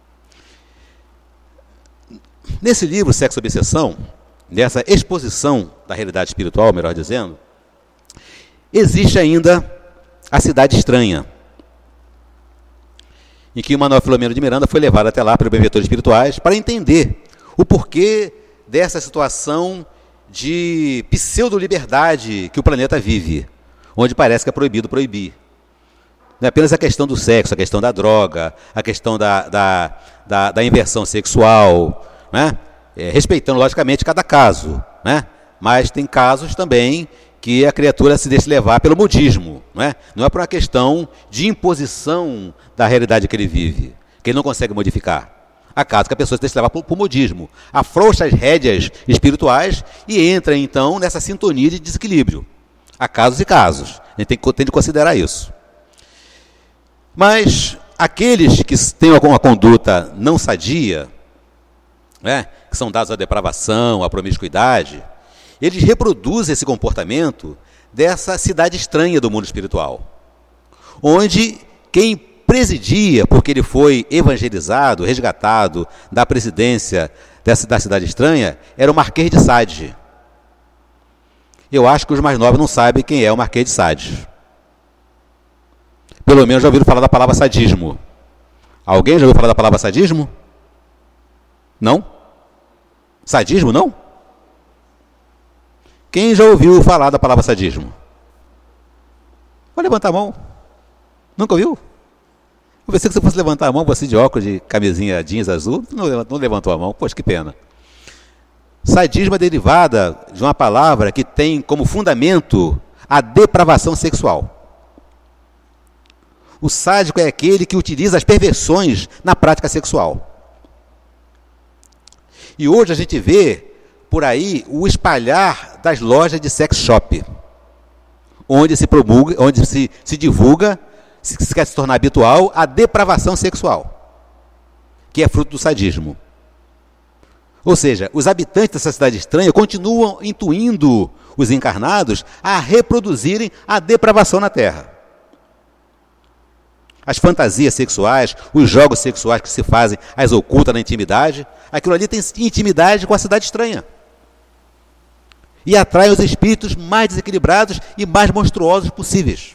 Nesse livro, Sexo e Obsessão, nessa exposição da realidade espiritual, melhor dizendo, existe ainda a Cidade Estranha, em que o Manuel Filomeno de Miranda foi levado até lá pelos benfeitores espirituais para entender o porquê dessa situação de pseudo-liberdade que o planeta vive, onde parece que é proibido proibir. Não é apenas a questão do sexo, a questão da droga, a questão da, da, da, da inversão sexual, né? É, respeitando, logicamente, cada caso, né? Mas tem casos também que a criatura se deixa levar pelo modismo, não é? Não é por uma questão de imposição da realidade que ele vive, que ele não consegue modificar. Há casos que a pessoa se deixa levar por, por modismo, afrouxa as rédeas espirituais e entra, então, nessa sintonia de desequilíbrio. Há casos e casos, a gente tem, tem de considerar isso. Mas aqueles que têm uma conduta não sadia, né, que são dados à depravação, à promiscuidade, eles reproduzem esse comportamento dessa cidade estranha do mundo espiritual, onde quem presidia, porque ele foi evangelizado, resgatado da presidência dessa, da cidade estranha, era o Marquês de Sade. Eu acho que os mais novos não sabem quem é o Marquês de Sade. Pelo menos já ouviram falar da palavra sadismo. Alguém já ouviu falar da palavra sadismo? Não? Sadismo, não? Quem já ouviu falar da palavra sadismo? Pode levantar a mão. Nunca ouviu? Eu pensei que você fosse levantar a mão, você de óculos, de camisinha jeans azul, não levantou, não levantou a mão. Poxa, que pena. Sadismo é derivada de uma palavra que tem como fundamento a depravação sexual. O sádico é aquele que utiliza as perversões na prática sexual. E hoje a gente vê por aí o espalhar das lojas de sex shop, onde se promulga, onde se, se divulga, se, se quer se tornar habitual, a depravação sexual, que é fruto do sadismo. Ou seja, os habitantes dessa cidade estranha continuam intuindo os encarnados a reproduzirem a depravação na Terra. As fantasias sexuais, os jogos sexuais que se fazem, as ocultas na intimidade, aquilo ali tem intimidade com a cidade estranha. E atrai os espíritos mais desequilibrados e mais monstruosos possíveis.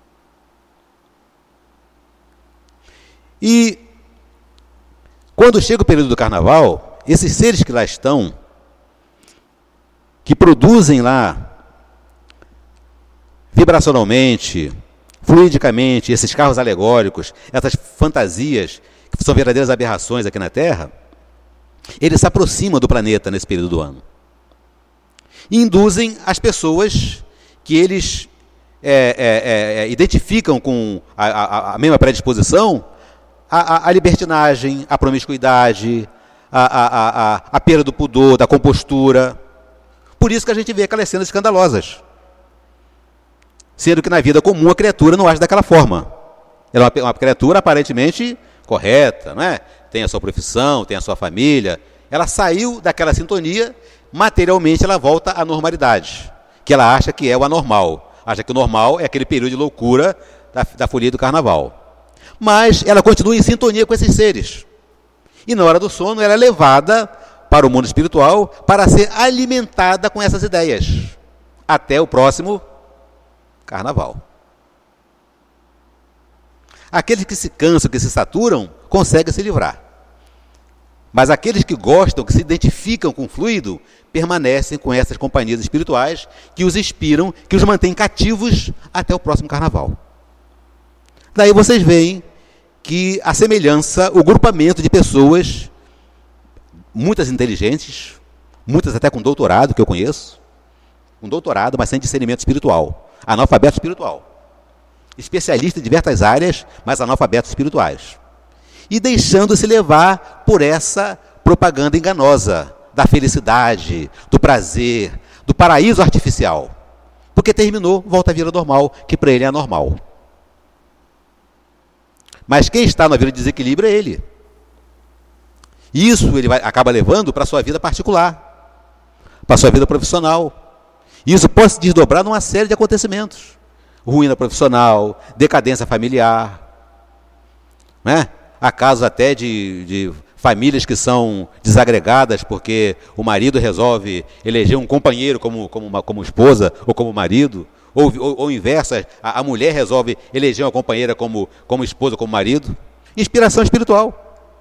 E quando chega o período do carnaval, esses seres que lá estão, que produzem lá vibracionalmente, fluidicamente, esses carros alegóricos, essas fantasias, que são verdadeiras aberrações aqui na Terra, eles se aproximam do planeta nesse período do ano. E induzem as pessoas que eles é, é, é, identificam com a, a, a mesma predisposição à, à libertinagem, à promiscuidade, à, à, à, à perda do pudor, da compostura. Por isso que a gente vê aquelas cenas escandalosas. Sendo que na vida comum a criatura não age daquela forma. Ela é uma, uma criatura aparentemente correta, não é? Tem a sua profissão, tem a sua família. Ela saiu daquela sintonia, materialmente ela volta à normalidade, que ela acha que é o anormal. Acha que o normal é aquele período de loucura da, da folia do carnaval. Mas ela continua em sintonia com esses seres. E na hora do sono ela é levada para o mundo espiritual para ser alimentada com essas ideias. Até o próximo carnaval. Aqueles que se cansam, que se saturam, conseguem se livrar. Mas aqueles que gostam, que se identificam com o fluido, permanecem com essas companhias espirituais que os inspiram, que os mantêm cativos até o próximo carnaval. Daí vocês veem que a semelhança, o grupamento de pessoas, muitas inteligentes, muitas até com doutorado, que eu conheço, com doutorado, mas sem discernimento espiritual, analfabeto espiritual, especialista em diversas áreas, mas analfabetos espirituais, e deixando-se levar por essa propaganda enganosa da felicidade, do prazer, do paraíso artificial, Porque terminou, volta à vida normal, que para ele é normal. Mas quem está na vida de desequilíbrio é ele. Isso ele vai, acaba levando para a sua vida particular, para a sua vida profissional. Isso pode se desdobrar numa série de acontecimentos. Ruína profissional, decadência familiar. Né? Há casos até de, de famílias que são desagregadas porque o marido resolve eleger um companheiro como, como, uma, como esposa ou como marido. Ou, ou, ou inverso, a, a mulher resolve eleger uma companheira como, como esposa, como marido. Inspiração espiritual.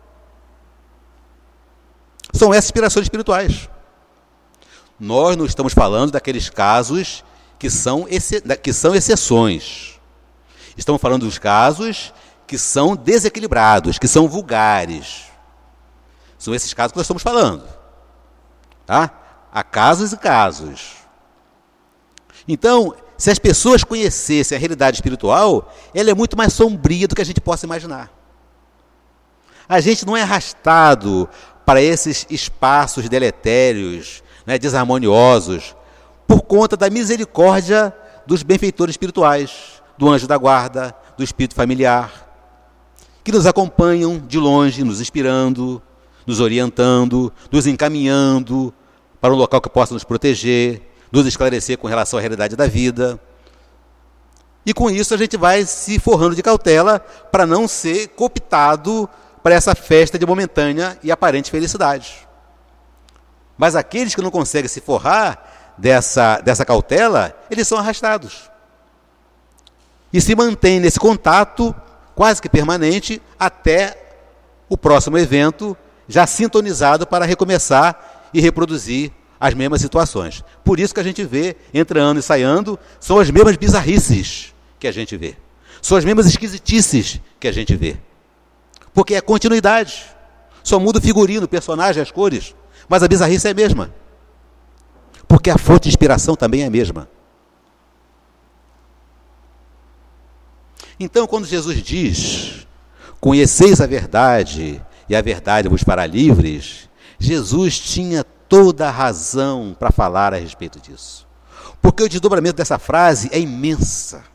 São essas inspirações espirituais. Nós não estamos falando daqueles casos que são, exce, que são exceções. Estamos falando dos casos que são desequilibrados, que são vulgares. São esses casos que nós estamos falando. Tá? Há casos e casos. Então, se as pessoas conhecessem a realidade espiritual, ela é muito mais sombria do que a gente possa imaginar. A gente não é arrastado para esses espaços deletérios, né, desarmoniosos, por conta da misericórdia dos benfeitores espirituais, do anjo da guarda, do espírito familiar, que nos acompanham de longe, nos inspirando, nos orientando, nos encaminhando para um local que possa nos proteger, nos esclarecer com relação à realidade da vida. E com isso a gente vai se forrando de cautela para não ser cooptado para essa festa de momentânea e aparente felicidade. Mas aqueles que não conseguem se forrar dessa, dessa cautela, eles são arrastados. E se mantêm nesse contato quase que permanente até o próximo evento, já sintonizado para recomeçar e reproduzir as mesmas situações. Por isso que a gente vê, entrando e saindo, são as mesmas bizarrices que a gente vê. São as mesmas esquisitices que a gente vê. Porque é continuidade. Só muda o figurino, o personagem, as cores. Mas a bizarrice é a mesma. Porque a fonte de inspiração também é a mesma. Então, quando Jesus diz, conheceis a verdade, e a verdade vos fará livres, Jesus tinha toda a razão para falar a respeito disso. Porque o desdobramento dessa frase é imensa.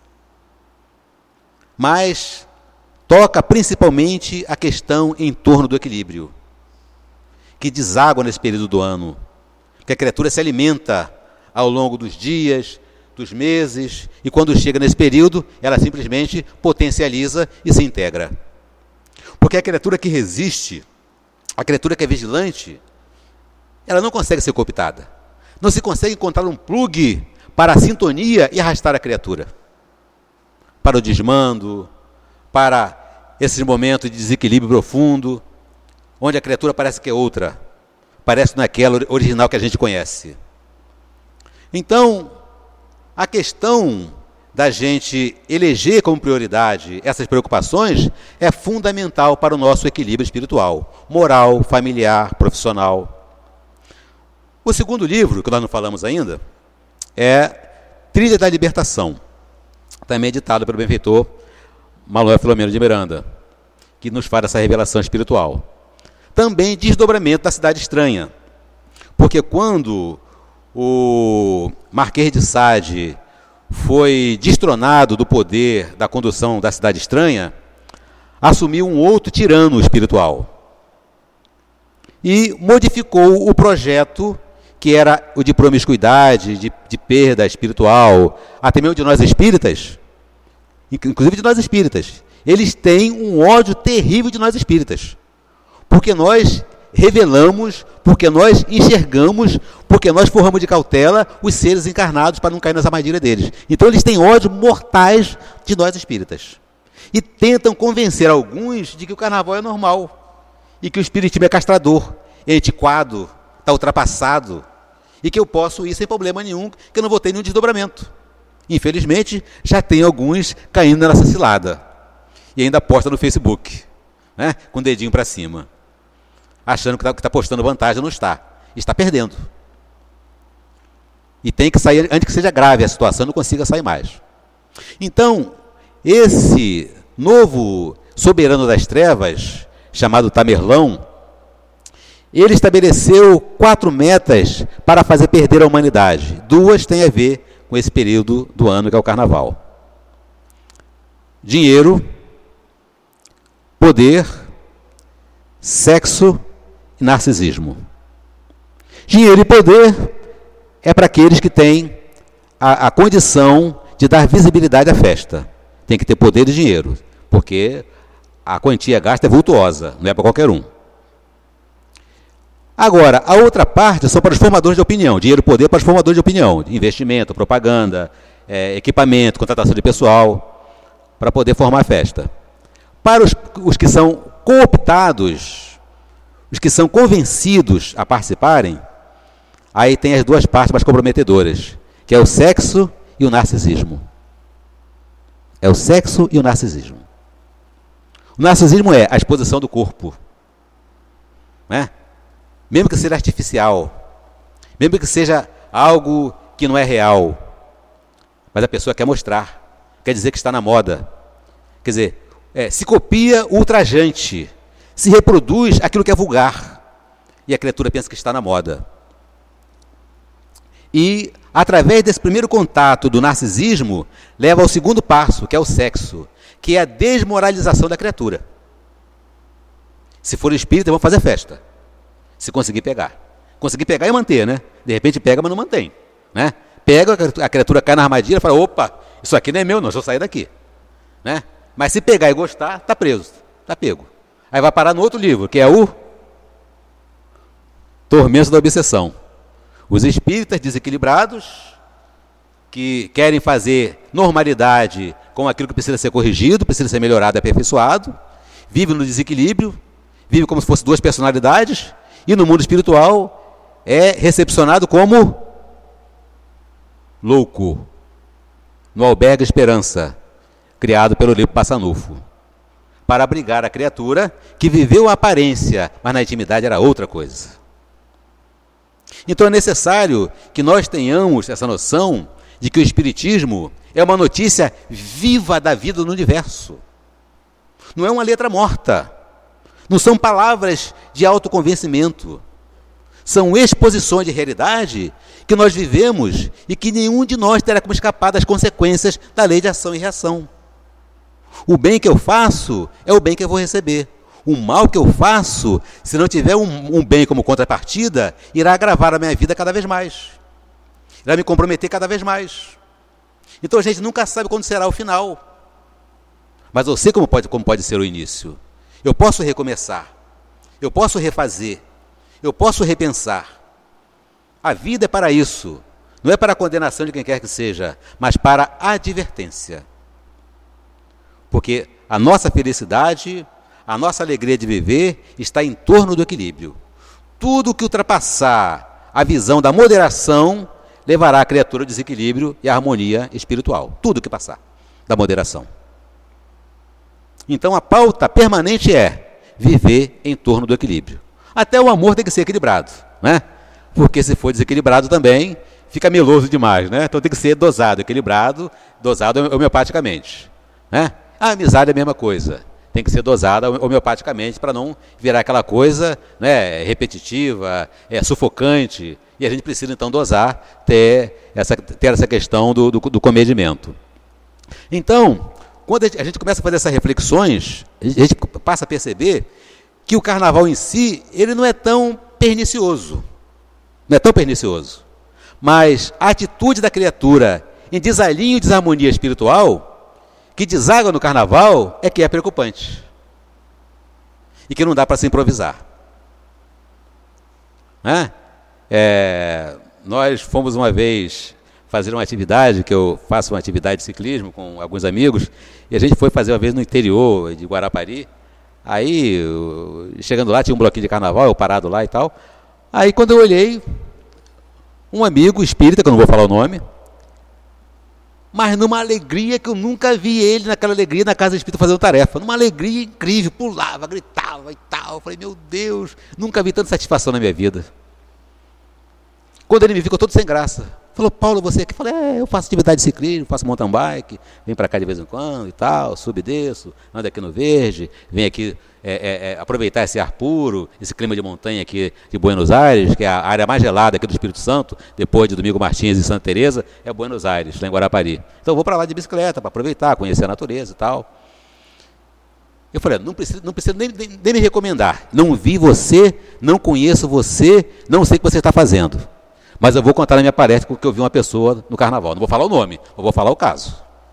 Mas toca principalmente a questão em torno do equilíbrio, que deságua nesse período do ano, que a criatura se alimenta ao longo dos dias, dos meses, e quando chega nesse período, ela simplesmente potencializa e se integra. Porque a criatura que resiste, a criatura que é vigilante, ela não consegue ser cooptada. Não se consegue encontrar um plug para a sintonia e arrastar a criatura para o desmando, para esses momentos de desequilíbrio profundo, onde a criatura parece que é outra, parece não é aquela original que a gente conhece. Então, a questão da gente eleger como prioridade essas preocupações é fundamental para o nosso equilíbrio espiritual, moral, familiar, profissional. O segundo livro, que nós não falamos ainda, é Trilha da Libertação, também editado pelo benfeitor Manuel Filomeno de Miranda, que nos faz essa revelação espiritual. Também desdobramento da Cidade Estranha, porque quando o Marquês de Sade foi destronado do poder da condução da Cidade Estranha, assumiu um outro tirano espiritual e modificou o projeto que era o de promiscuidade, de, de perda espiritual, até mesmo de nós espíritas, inclusive de nós espíritas. Eles têm um ódio terrível de nós espíritas, porque nós revelamos, porque nós enxergamos, porque nós forramos de cautela os seres encarnados para não cair nas armadilhas deles. Então eles têm ódio mortais de nós espíritas. E tentam convencer alguns de que o carnaval é normal, e que o espiritismo é castrador, é antiquado, está ultrapassado, e que eu posso ir sem problema nenhum, que eu não vou ter nenhum desdobramento. Infelizmente, já tem alguns caindo nessa cilada. E ainda posta no Facebook, né, com o dedinho para cima, achando que está tá postando vantagem, não está. Está perdendo. E tem que sair, antes que seja grave a situação, não consiga sair mais. Então, esse novo soberano das trevas, chamado Tamerlão, ele estabeleceu quatro metas para fazer perder a humanidade. Duas têm a ver com esse período do ano que é o carnaval. Dinheiro, poder, sexo e narcisismo. Dinheiro e poder é para aqueles que têm a, a condição de dar visibilidade à festa. Tem que ter poder e dinheiro, porque a quantia gasta é vultuosa, não é para qualquer um. Agora, a outra parte são para os formadores de opinião. Dinheiro e poder para os formadores de opinião. Investimento, propaganda, é, equipamento, contratação de pessoal, para poder formar a festa. Para os, os que são cooptados, os que são convencidos a participarem, aí tem as duas partes mais comprometedoras, que é o sexo e o narcisismo. É o sexo e o narcisismo. O narcisismo é a exposição do corpo, né? Mesmo que seja artificial, mesmo que seja algo que não é real, mas a pessoa quer mostrar, quer dizer que está na moda. Quer dizer, é, se copia o ultrajante, se reproduz aquilo que é vulgar, e a criatura pensa que está na moda. E, através desse primeiro contato do narcisismo, leva ao segundo passo, que é o sexo, que é a desmoralização da criatura. Se for espírita, vão fazer festa. Se conseguir pegar. Conseguir pegar e manter, né? De repente pega, mas não mantém, né? Pega, a criatura cai na armadilha e fala, opa, isso aqui não é meu, não, deixa eu sair daqui, né? Mas se pegar e gostar, está preso, está pego. Aí vai parar no outro livro, que é o Tormento da Obsessão. Os espíritas desequilibrados, que querem fazer normalidade com aquilo que precisa ser corrigido, precisa ser melhorado e aperfeiçoado, vivem no desequilíbrio, vivem como se fossem duas personalidades, e no mundo espiritual é recepcionado como louco, no albergue Esperança, criado pelo livro Passanufo, para abrigar a criatura que viveu a aparência, mas na intimidade era outra coisa. Então é necessário que nós tenhamos essa noção de que o Espiritismo é uma notícia viva da vida no universo. Não é uma letra morta. Não são palavras de autoconvencimento. São exposições de realidade que nós vivemos e que nenhum de nós terá como escapar das consequências da lei de ação e reação. O bem que eu faço é o bem que eu vou receber. O mal que eu faço, se não tiver um, um bem como contrapartida, irá agravar a minha vida cada vez mais. Irá me comprometer cada vez mais. Então a gente nunca sabe quando será o final. Mas eu sei como pode, como pode ser o início. Eu posso recomeçar, eu posso refazer, eu posso repensar. A vida é para isso, não é para a condenação de quem quer que seja, mas para a advertência. Porque a nossa felicidade, a nossa alegria de viver está em torno do equilíbrio. Tudo que ultrapassar a visão da moderação levará a criatura ao desequilíbrio e à harmonia espiritual. Tudo que passar da moderação. Então a pauta permanente é viver em torno do equilíbrio. Até o amor tem que ser equilibrado, né? Porque se for desequilibrado também, fica meloso demais, né? Então tem que ser dosado, equilibrado, dosado homeopaticamente, né? A amizade é a mesma coisa, tem que ser dosada homeopaticamente para não virar aquela coisa, né, repetitiva, é, sufocante, e a gente precisa então dosar, ter essa, ter essa questão do, do, do comedimento. Então, quando a gente começa a fazer essas reflexões, a gente passa a perceber que o carnaval em si, ele não é tão pernicioso. Não é tão pernicioso. Mas a atitude da criatura em desalinho e desarmonia espiritual, que deságua no carnaval, é que é preocupante. E que não dá para se improvisar. Né? É, nós fomos uma vez fazer uma atividade, que eu faço uma atividade de ciclismo com alguns amigos, e a gente foi fazer uma vez no interior de Guarapari. Aí, chegando lá, tinha um bloquinho de carnaval, eu parado lá e tal. Aí, quando eu olhei, um amigo espírita, que eu não vou falar o nome, mas numa alegria que eu nunca vi ele, naquela alegria, na casa espírita fazendo tarefa. Numa alegria incrível, pulava, gritava e tal. Eu falei, meu Deus, nunca vi tanta satisfação na minha vida. Quando ele me viu, ficou todo sem graça. Falou, Paulo, você aqui? Eu falei, é, eu faço atividade de ciclismo, faço mountain bike, venho para cá de vez em quando e tal, subo e desço, ando aqui no verde, venho aqui é, é, é, aproveitar esse ar puro, esse clima de montanha aqui de Buenos Aires, que é a área mais gelada aqui do Espírito Santo, depois de Domingo Martins e Santa Teresa, é Buenos Aires, lá em Guarapari. Então eu vou para lá de bicicleta, para aproveitar, conhecer a natureza e tal. Eu falei, não precisa, não precisa nem, nem, nem me recomendar. Não vi você, não conheço você, não sei o que você está fazendo. Mas eu vou contar na minha palestra que eu vi uma pessoa no carnaval. Não vou falar o nome, eu vou falar o caso.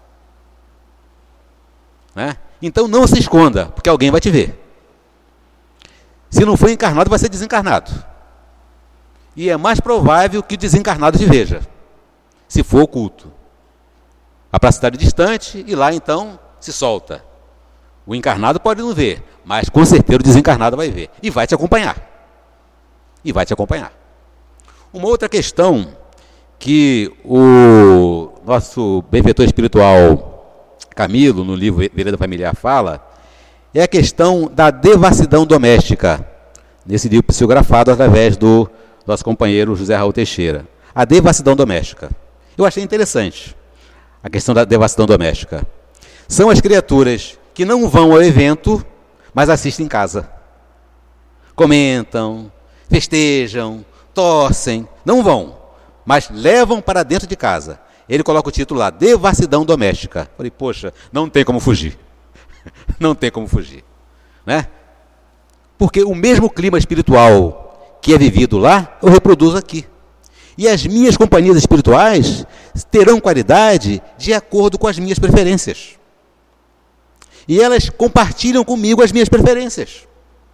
Né? Então não se esconda, porque alguém vai te ver. Se não for encarnado, vai ser desencarnado. E é mais provável que o desencarnado te veja, se for oculto. A pracidade distante, e lá então se solta. O encarnado pode não ver, mas com certeza o desencarnado vai ver. E vai te acompanhar. E vai te acompanhar. Uma outra questão que o nosso benfeitor espiritual Camilo, no livro Vereda Familiar, fala, é a questão da devassidão doméstica, nesse livro psicografado através do nosso companheiro José Raul Teixeira. A devassidão doméstica. Eu achei interessante a questão da devassidão doméstica. São as criaturas que não vão ao evento, mas assistem em casa. Comentam, festejam, torcem, não vão, mas levam para dentro de casa. Ele coloca o título lá, devassidão doméstica. Falei, poxa, não tem como fugir. Não tem como fugir. Né? Porque o mesmo clima espiritual que é vivido lá, eu reproduzo aqui. E as minhas companhias espirituais terão qualidade de acordo com as minhas preferências. E elas compartilham comigo as minhas preferências.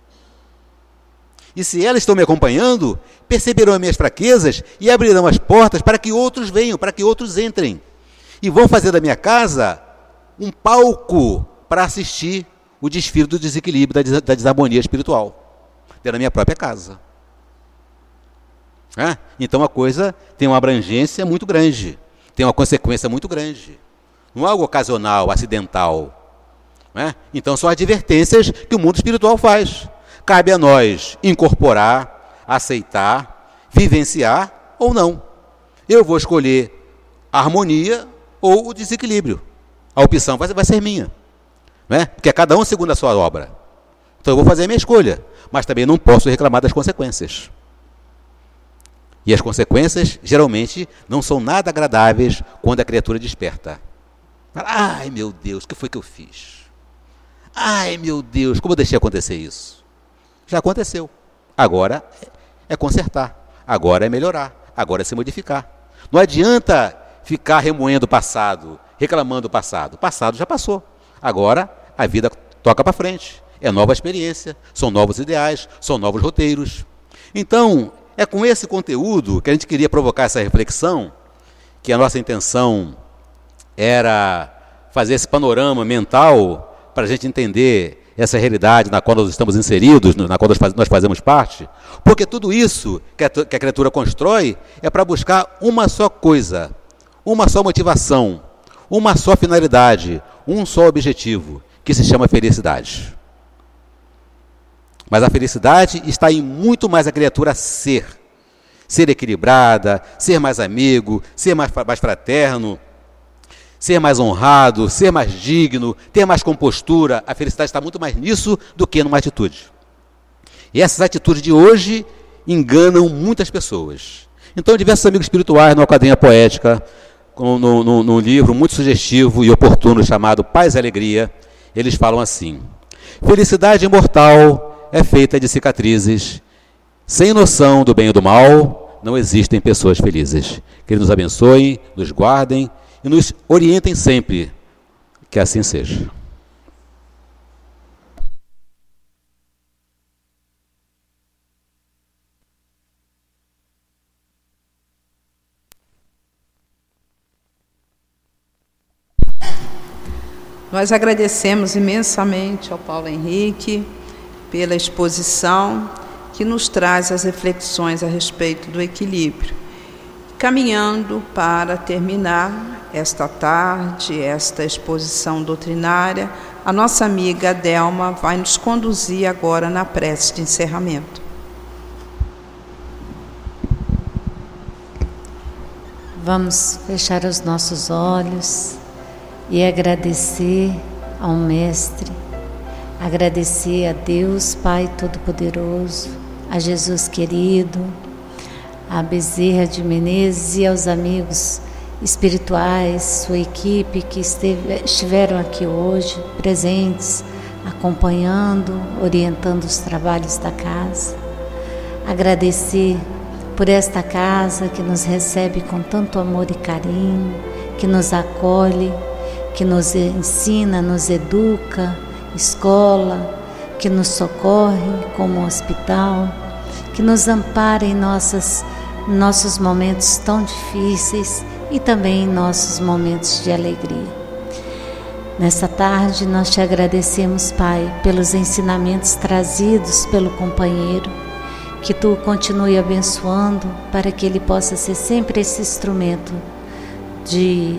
E se elas estão me acompanhando, perceberão as minhas fraquezas e abrirão as portas para que outros venham, para que outros entrem. E vão fazer da minha casa um palco para assistir o desfile do desequilíbrio, da, da desarmonia espiritual. Dentro da minha própria casa. É? Então a coisa tem uma abrangência muito grande, tem uma consequência muito grande. Não é algo ocasional, acidental. É? Então são advertências que o mundo espiritual faz. Cabe a nós incorporar, aceitar, vivenciar ou não. Eu vou escolher a harmonia ou o desequilíbrio. A opção vai, vai ser minha. Não é? Porque é cada um segundo a sua obra. Então eu vou fazer a minha escolha, mas também não posso reclamar das consequências. E as consequências, geralmente, não são nada agradáveis quando a criatura desperta. Ai, meu Deus, o que foi que eu fiz? Ai, meu Deus, como eu deixei acontecer isso? Já aconteceu. Agora é consertar. Agora é melhorar. Agora é se modificar. Não adianta ficar remoendo o passado, reclamando do passado. O passado já passou. Agora a vida toca para frente. É nova experiência, são novos ideais, são novos roteiros. Então, é com esse conteúdo que a gente queria provocar essa reflexão, que a nossa intenção era fazer esse panorama mental para a gente entender essa realidade na qual nós estamos inseridos, na qual nós fazemos parte, porque tudo isso que a criatura constrói é para buscar uma só coisa, uma só motivação, uma só finalidade, um só objetivo, que se chama felicidade. Mas a felicidade está em muito mais a criatura ser. Ser equilibrada, ser mais amigo, ser mais, mais fraterno, ser mais honrado, ser mais digno, ter mais compostura. A felicidade está muito mais nisso do que numa atitude. E essas atitudes de hoje enganam muitas pessoas. Então, diversos amigos espirituais, numa quadrinha poética, num livro muito sugestivo e oportuno chamado Paz e Alegria, eles falam assim: felicidade imortal é feita de cicatrizes. Sem noção do bem e do mal, não existem pessoas felizes. Que Ele nos abençoe, nos guardem e nos orientem sempre. Que assim seja. Nós agradecemos imensamente ao Paulo Henrique pela exposição que nos traz as reflexões a respeito do equilíbrio. Caminhando para terminar esta tarde, esta exposição doutrinária, a nossa amiga Delma vai nos conduzir agora na prece de encerramento. Vamos fechar os nossos olhos e agradecer ao Mestre, agradecer a Deus Pai Todo-Poderoso, a Jesus querido, a Bezerra de Menezes e aos amigos espirituais, sua equipe que esteve, estiveram aqui hoje, presentes, acompanhando, orientando os trabalhos da casa. Agradecer por esta casa que nos recebe com tanto amor e carinho, que nos acolhe, que nos ensina, nos educa, escola, que nos socorre como hospital, que nos ampara em nossas, nossos momentos tão difíceis e também em nossos momentos de alegria. Nessa tarde nós te agradecemos, Pai, pelos ensinamentos trazidos pelo companheiro, que Tu continue abençoando para que ele possa ser sempre esse instrumento de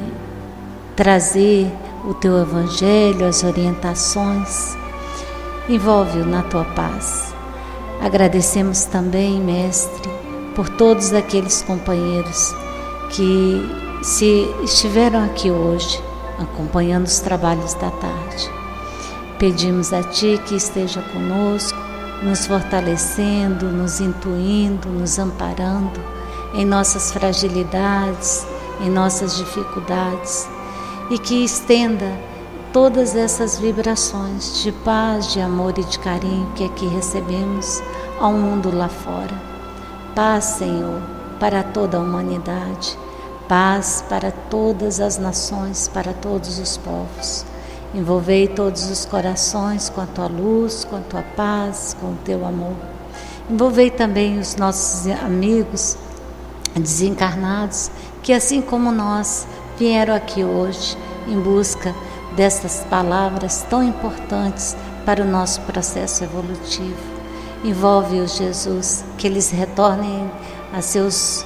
trazer o Teu Evangelho, as orientações. Envolve-o na Tua paz. Agradecemos também, Mestre, por todos aqueles companheiros que se estiveram aqui hoje, acompanhando os trabalhos da tarde. Pedimos a Ti que esteja conosco, nos fortalecendo, nos intuindo, nos amparando em nossas fragilidades, em nossas dificuldades, e que estenda todas essas vibrações de paz, de amor e de carinho que aqui recebemos ao mundo lá fora. Paz, Senhor, para toda a humanidade, paz para todas as nações, para todos os povos. Envolvei todos os corações com a Tua luz, com a Tua paz, com o Teu amor. Envolvei também os nossos amigos desencarnados, que assim como nós, vieram aqui hoje em busca dessas palavras tão importantes para o nosso processo evolutivo. Envolve-os, Jesus, que eles retornem a seus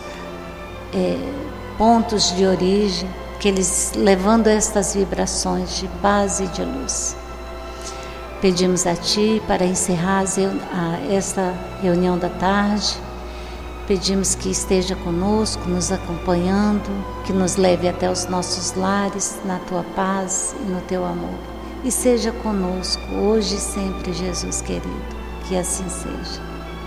é, pontos de origem, que eles levando estas vibrações de paz e de luz. Pedimos a Ti para encerrar esta reunião da tarde. Pedimos que esteja conosco, nos acompanhando, que nos leve até os nossos lares na Tua paz e no Teu amor. E seja conosco hoje e sempre, Jesus querido. Que assim seja.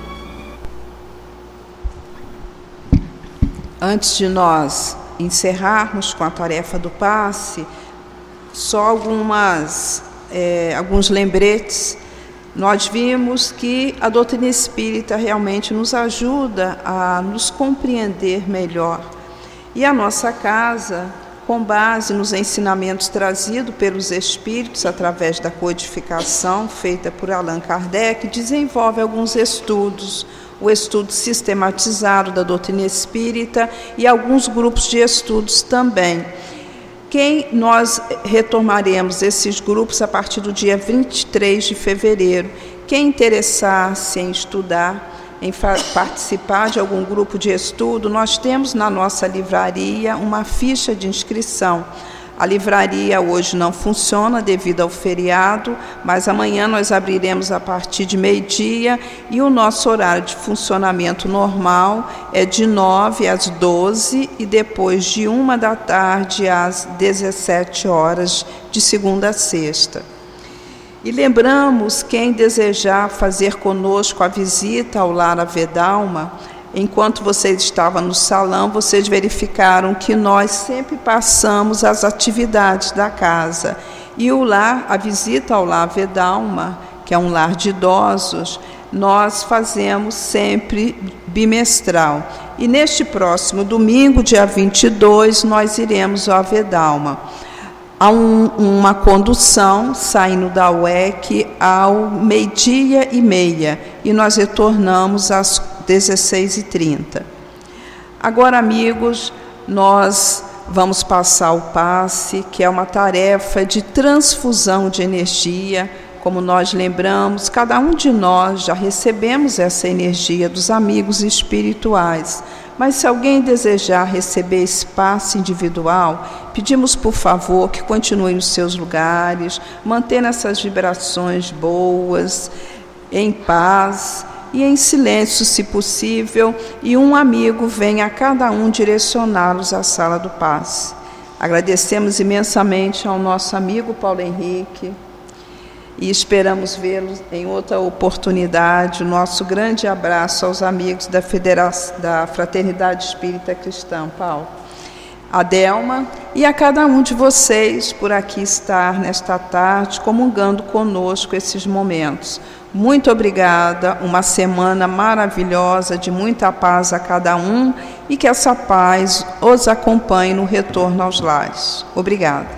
Antes de nós encerrarmos com a tarefa do passe, só algumas, é, alguns lembretes. Nós vimos que a doutrina espírita realmente nos ajuda a nos compreender melhor. E a nossa casa, com base nos ensinamentos trazidos pelos espíritos através da codificação feita por Allan Kardec, desenvolve alguns estudos, o estudo sistematizado da doutrina espírita e alguns grupos de estudos também. Quem nós retomaremos esses grupos a partir do dia vinte e três de fevereiro. Quem interessar-se em estudar, em participar de algum grupo de estudo, nós temos na nossa livraria uma ficha de inscrição. A livraria hoje não funciona devido ao feriado, mas amanhã nós abriremos a partir de meio-dia e o nosso horário de funcionamento normal é de nove às doze e depois de uma da tarde às dezessete horas, de segunda a sexta. E lembramos, quem desejar fazer conosco a visita ao Lar Avedalma, enquanto vocês estavam no salão, vocês verificaram que nós sempre passamos as atividades da casa. E o lar, a visita ao Lar Avedalma, que é um lar de idosos, nós fazemos sempre bimestral. E neste próximo domingo, dia vinte e dois, nós iremos ao Avedalma. Há um, uma condução saindo da U E C ao meio-dia e meia e nós retornamos às dezesseis e trinta. Agora, amigos, nós vamos passar o passe, que é uma tarefa de transfusão de energia. Como nós lembramos, cada um de nós já recebemos essa energia dos amigos espirituais. Mas se alguém desejar receber esse passe individual, pedimos por favor que continue nos seus lugares, mantendo essas vibrações boas, em paz, e em silêncio, se possível, e um amigo venha a cada um direcioná-los à sala do passe. Agradecemos imensamente ao nosso amigo Paulo Henrique e esperamos vê-lo em outra oportunidade. O nosso grande abraço aos amigos da, Federação, da Fraternidade Espírita Cristã, Paulo. A Delma e a cada um de vocês por aqui estar nesta tarde, comungando conosco esses momentos. Muito obrigada, uma semana maravilhosa, de muita paz a cada um, e que essa paz os acompanhe no retorno aos lares. Obrigada.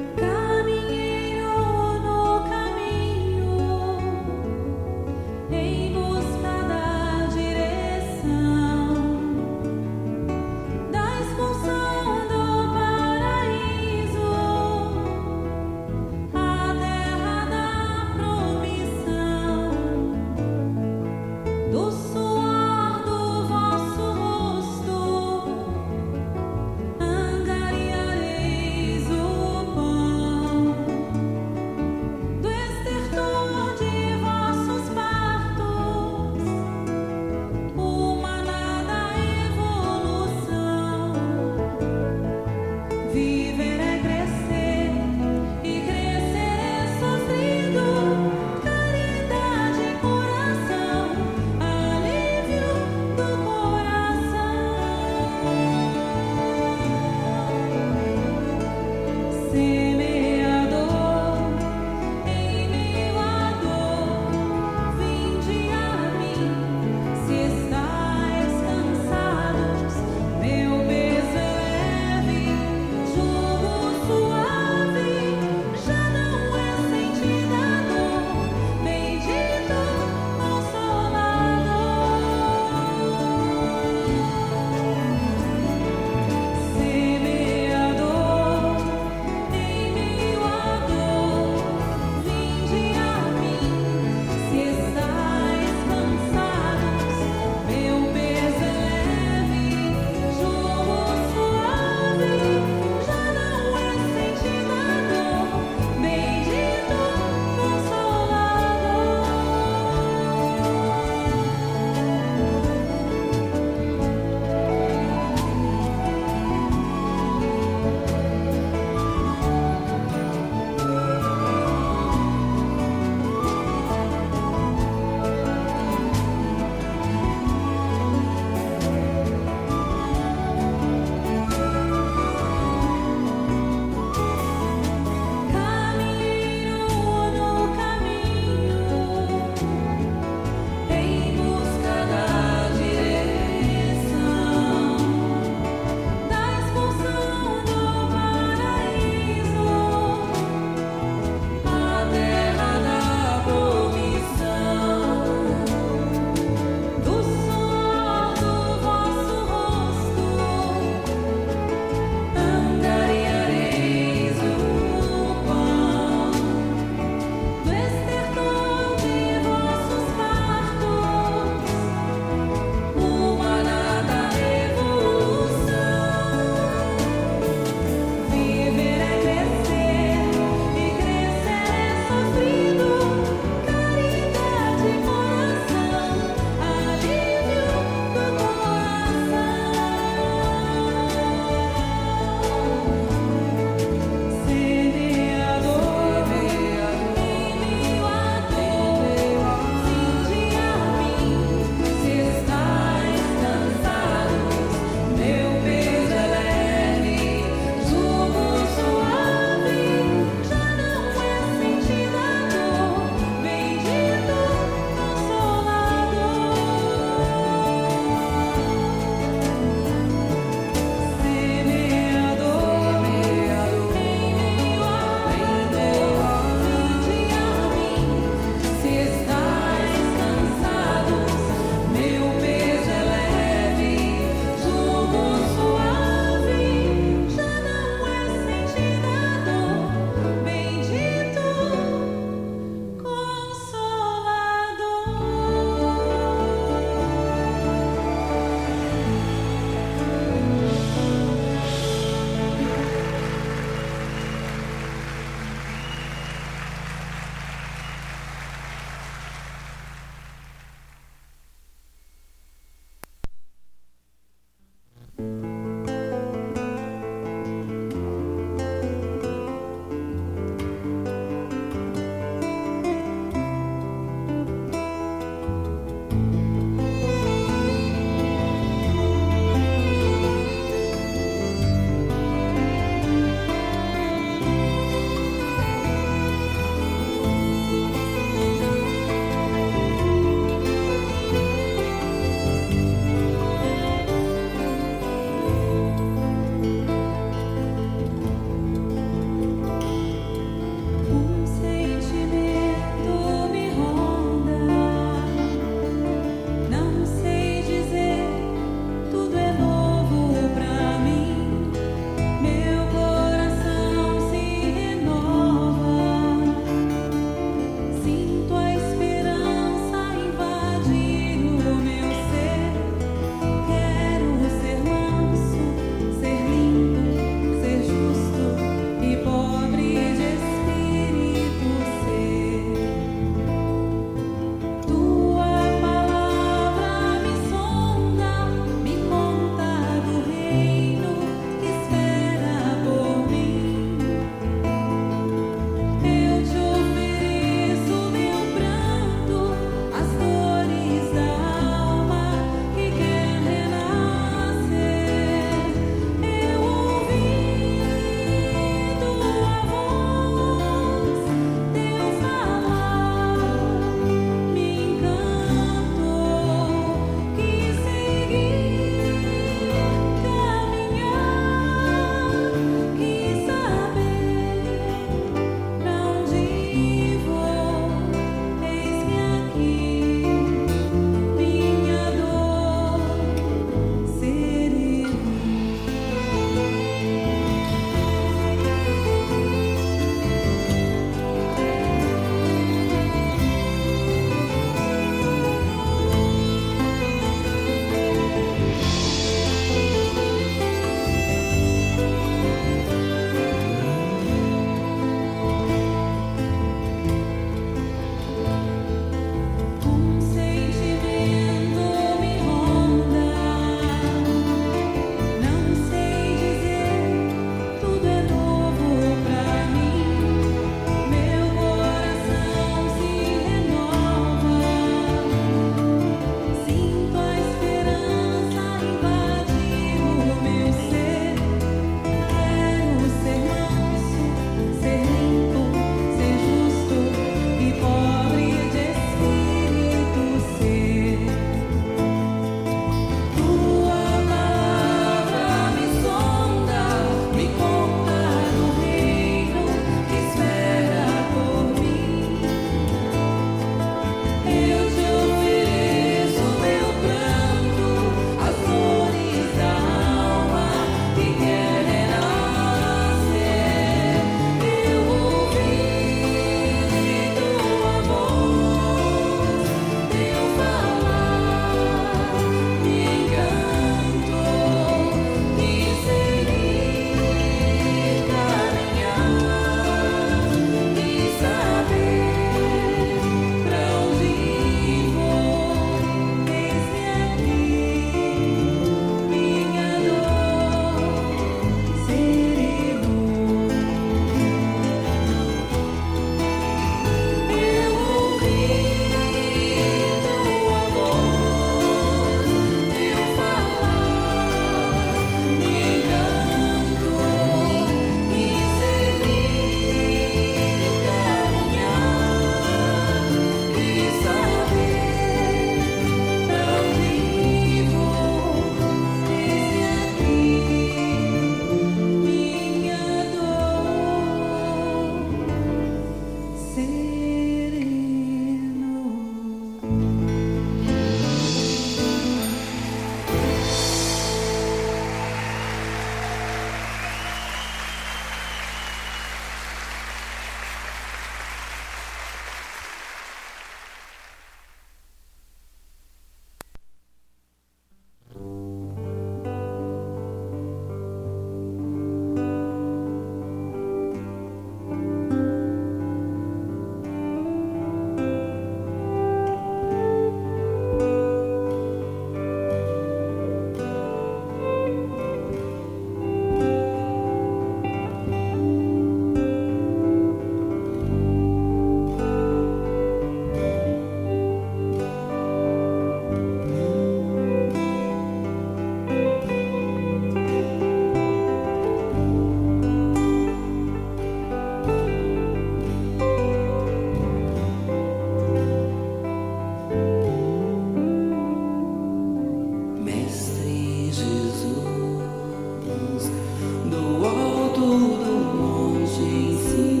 Mestre Jesus, do alto do monte ensina.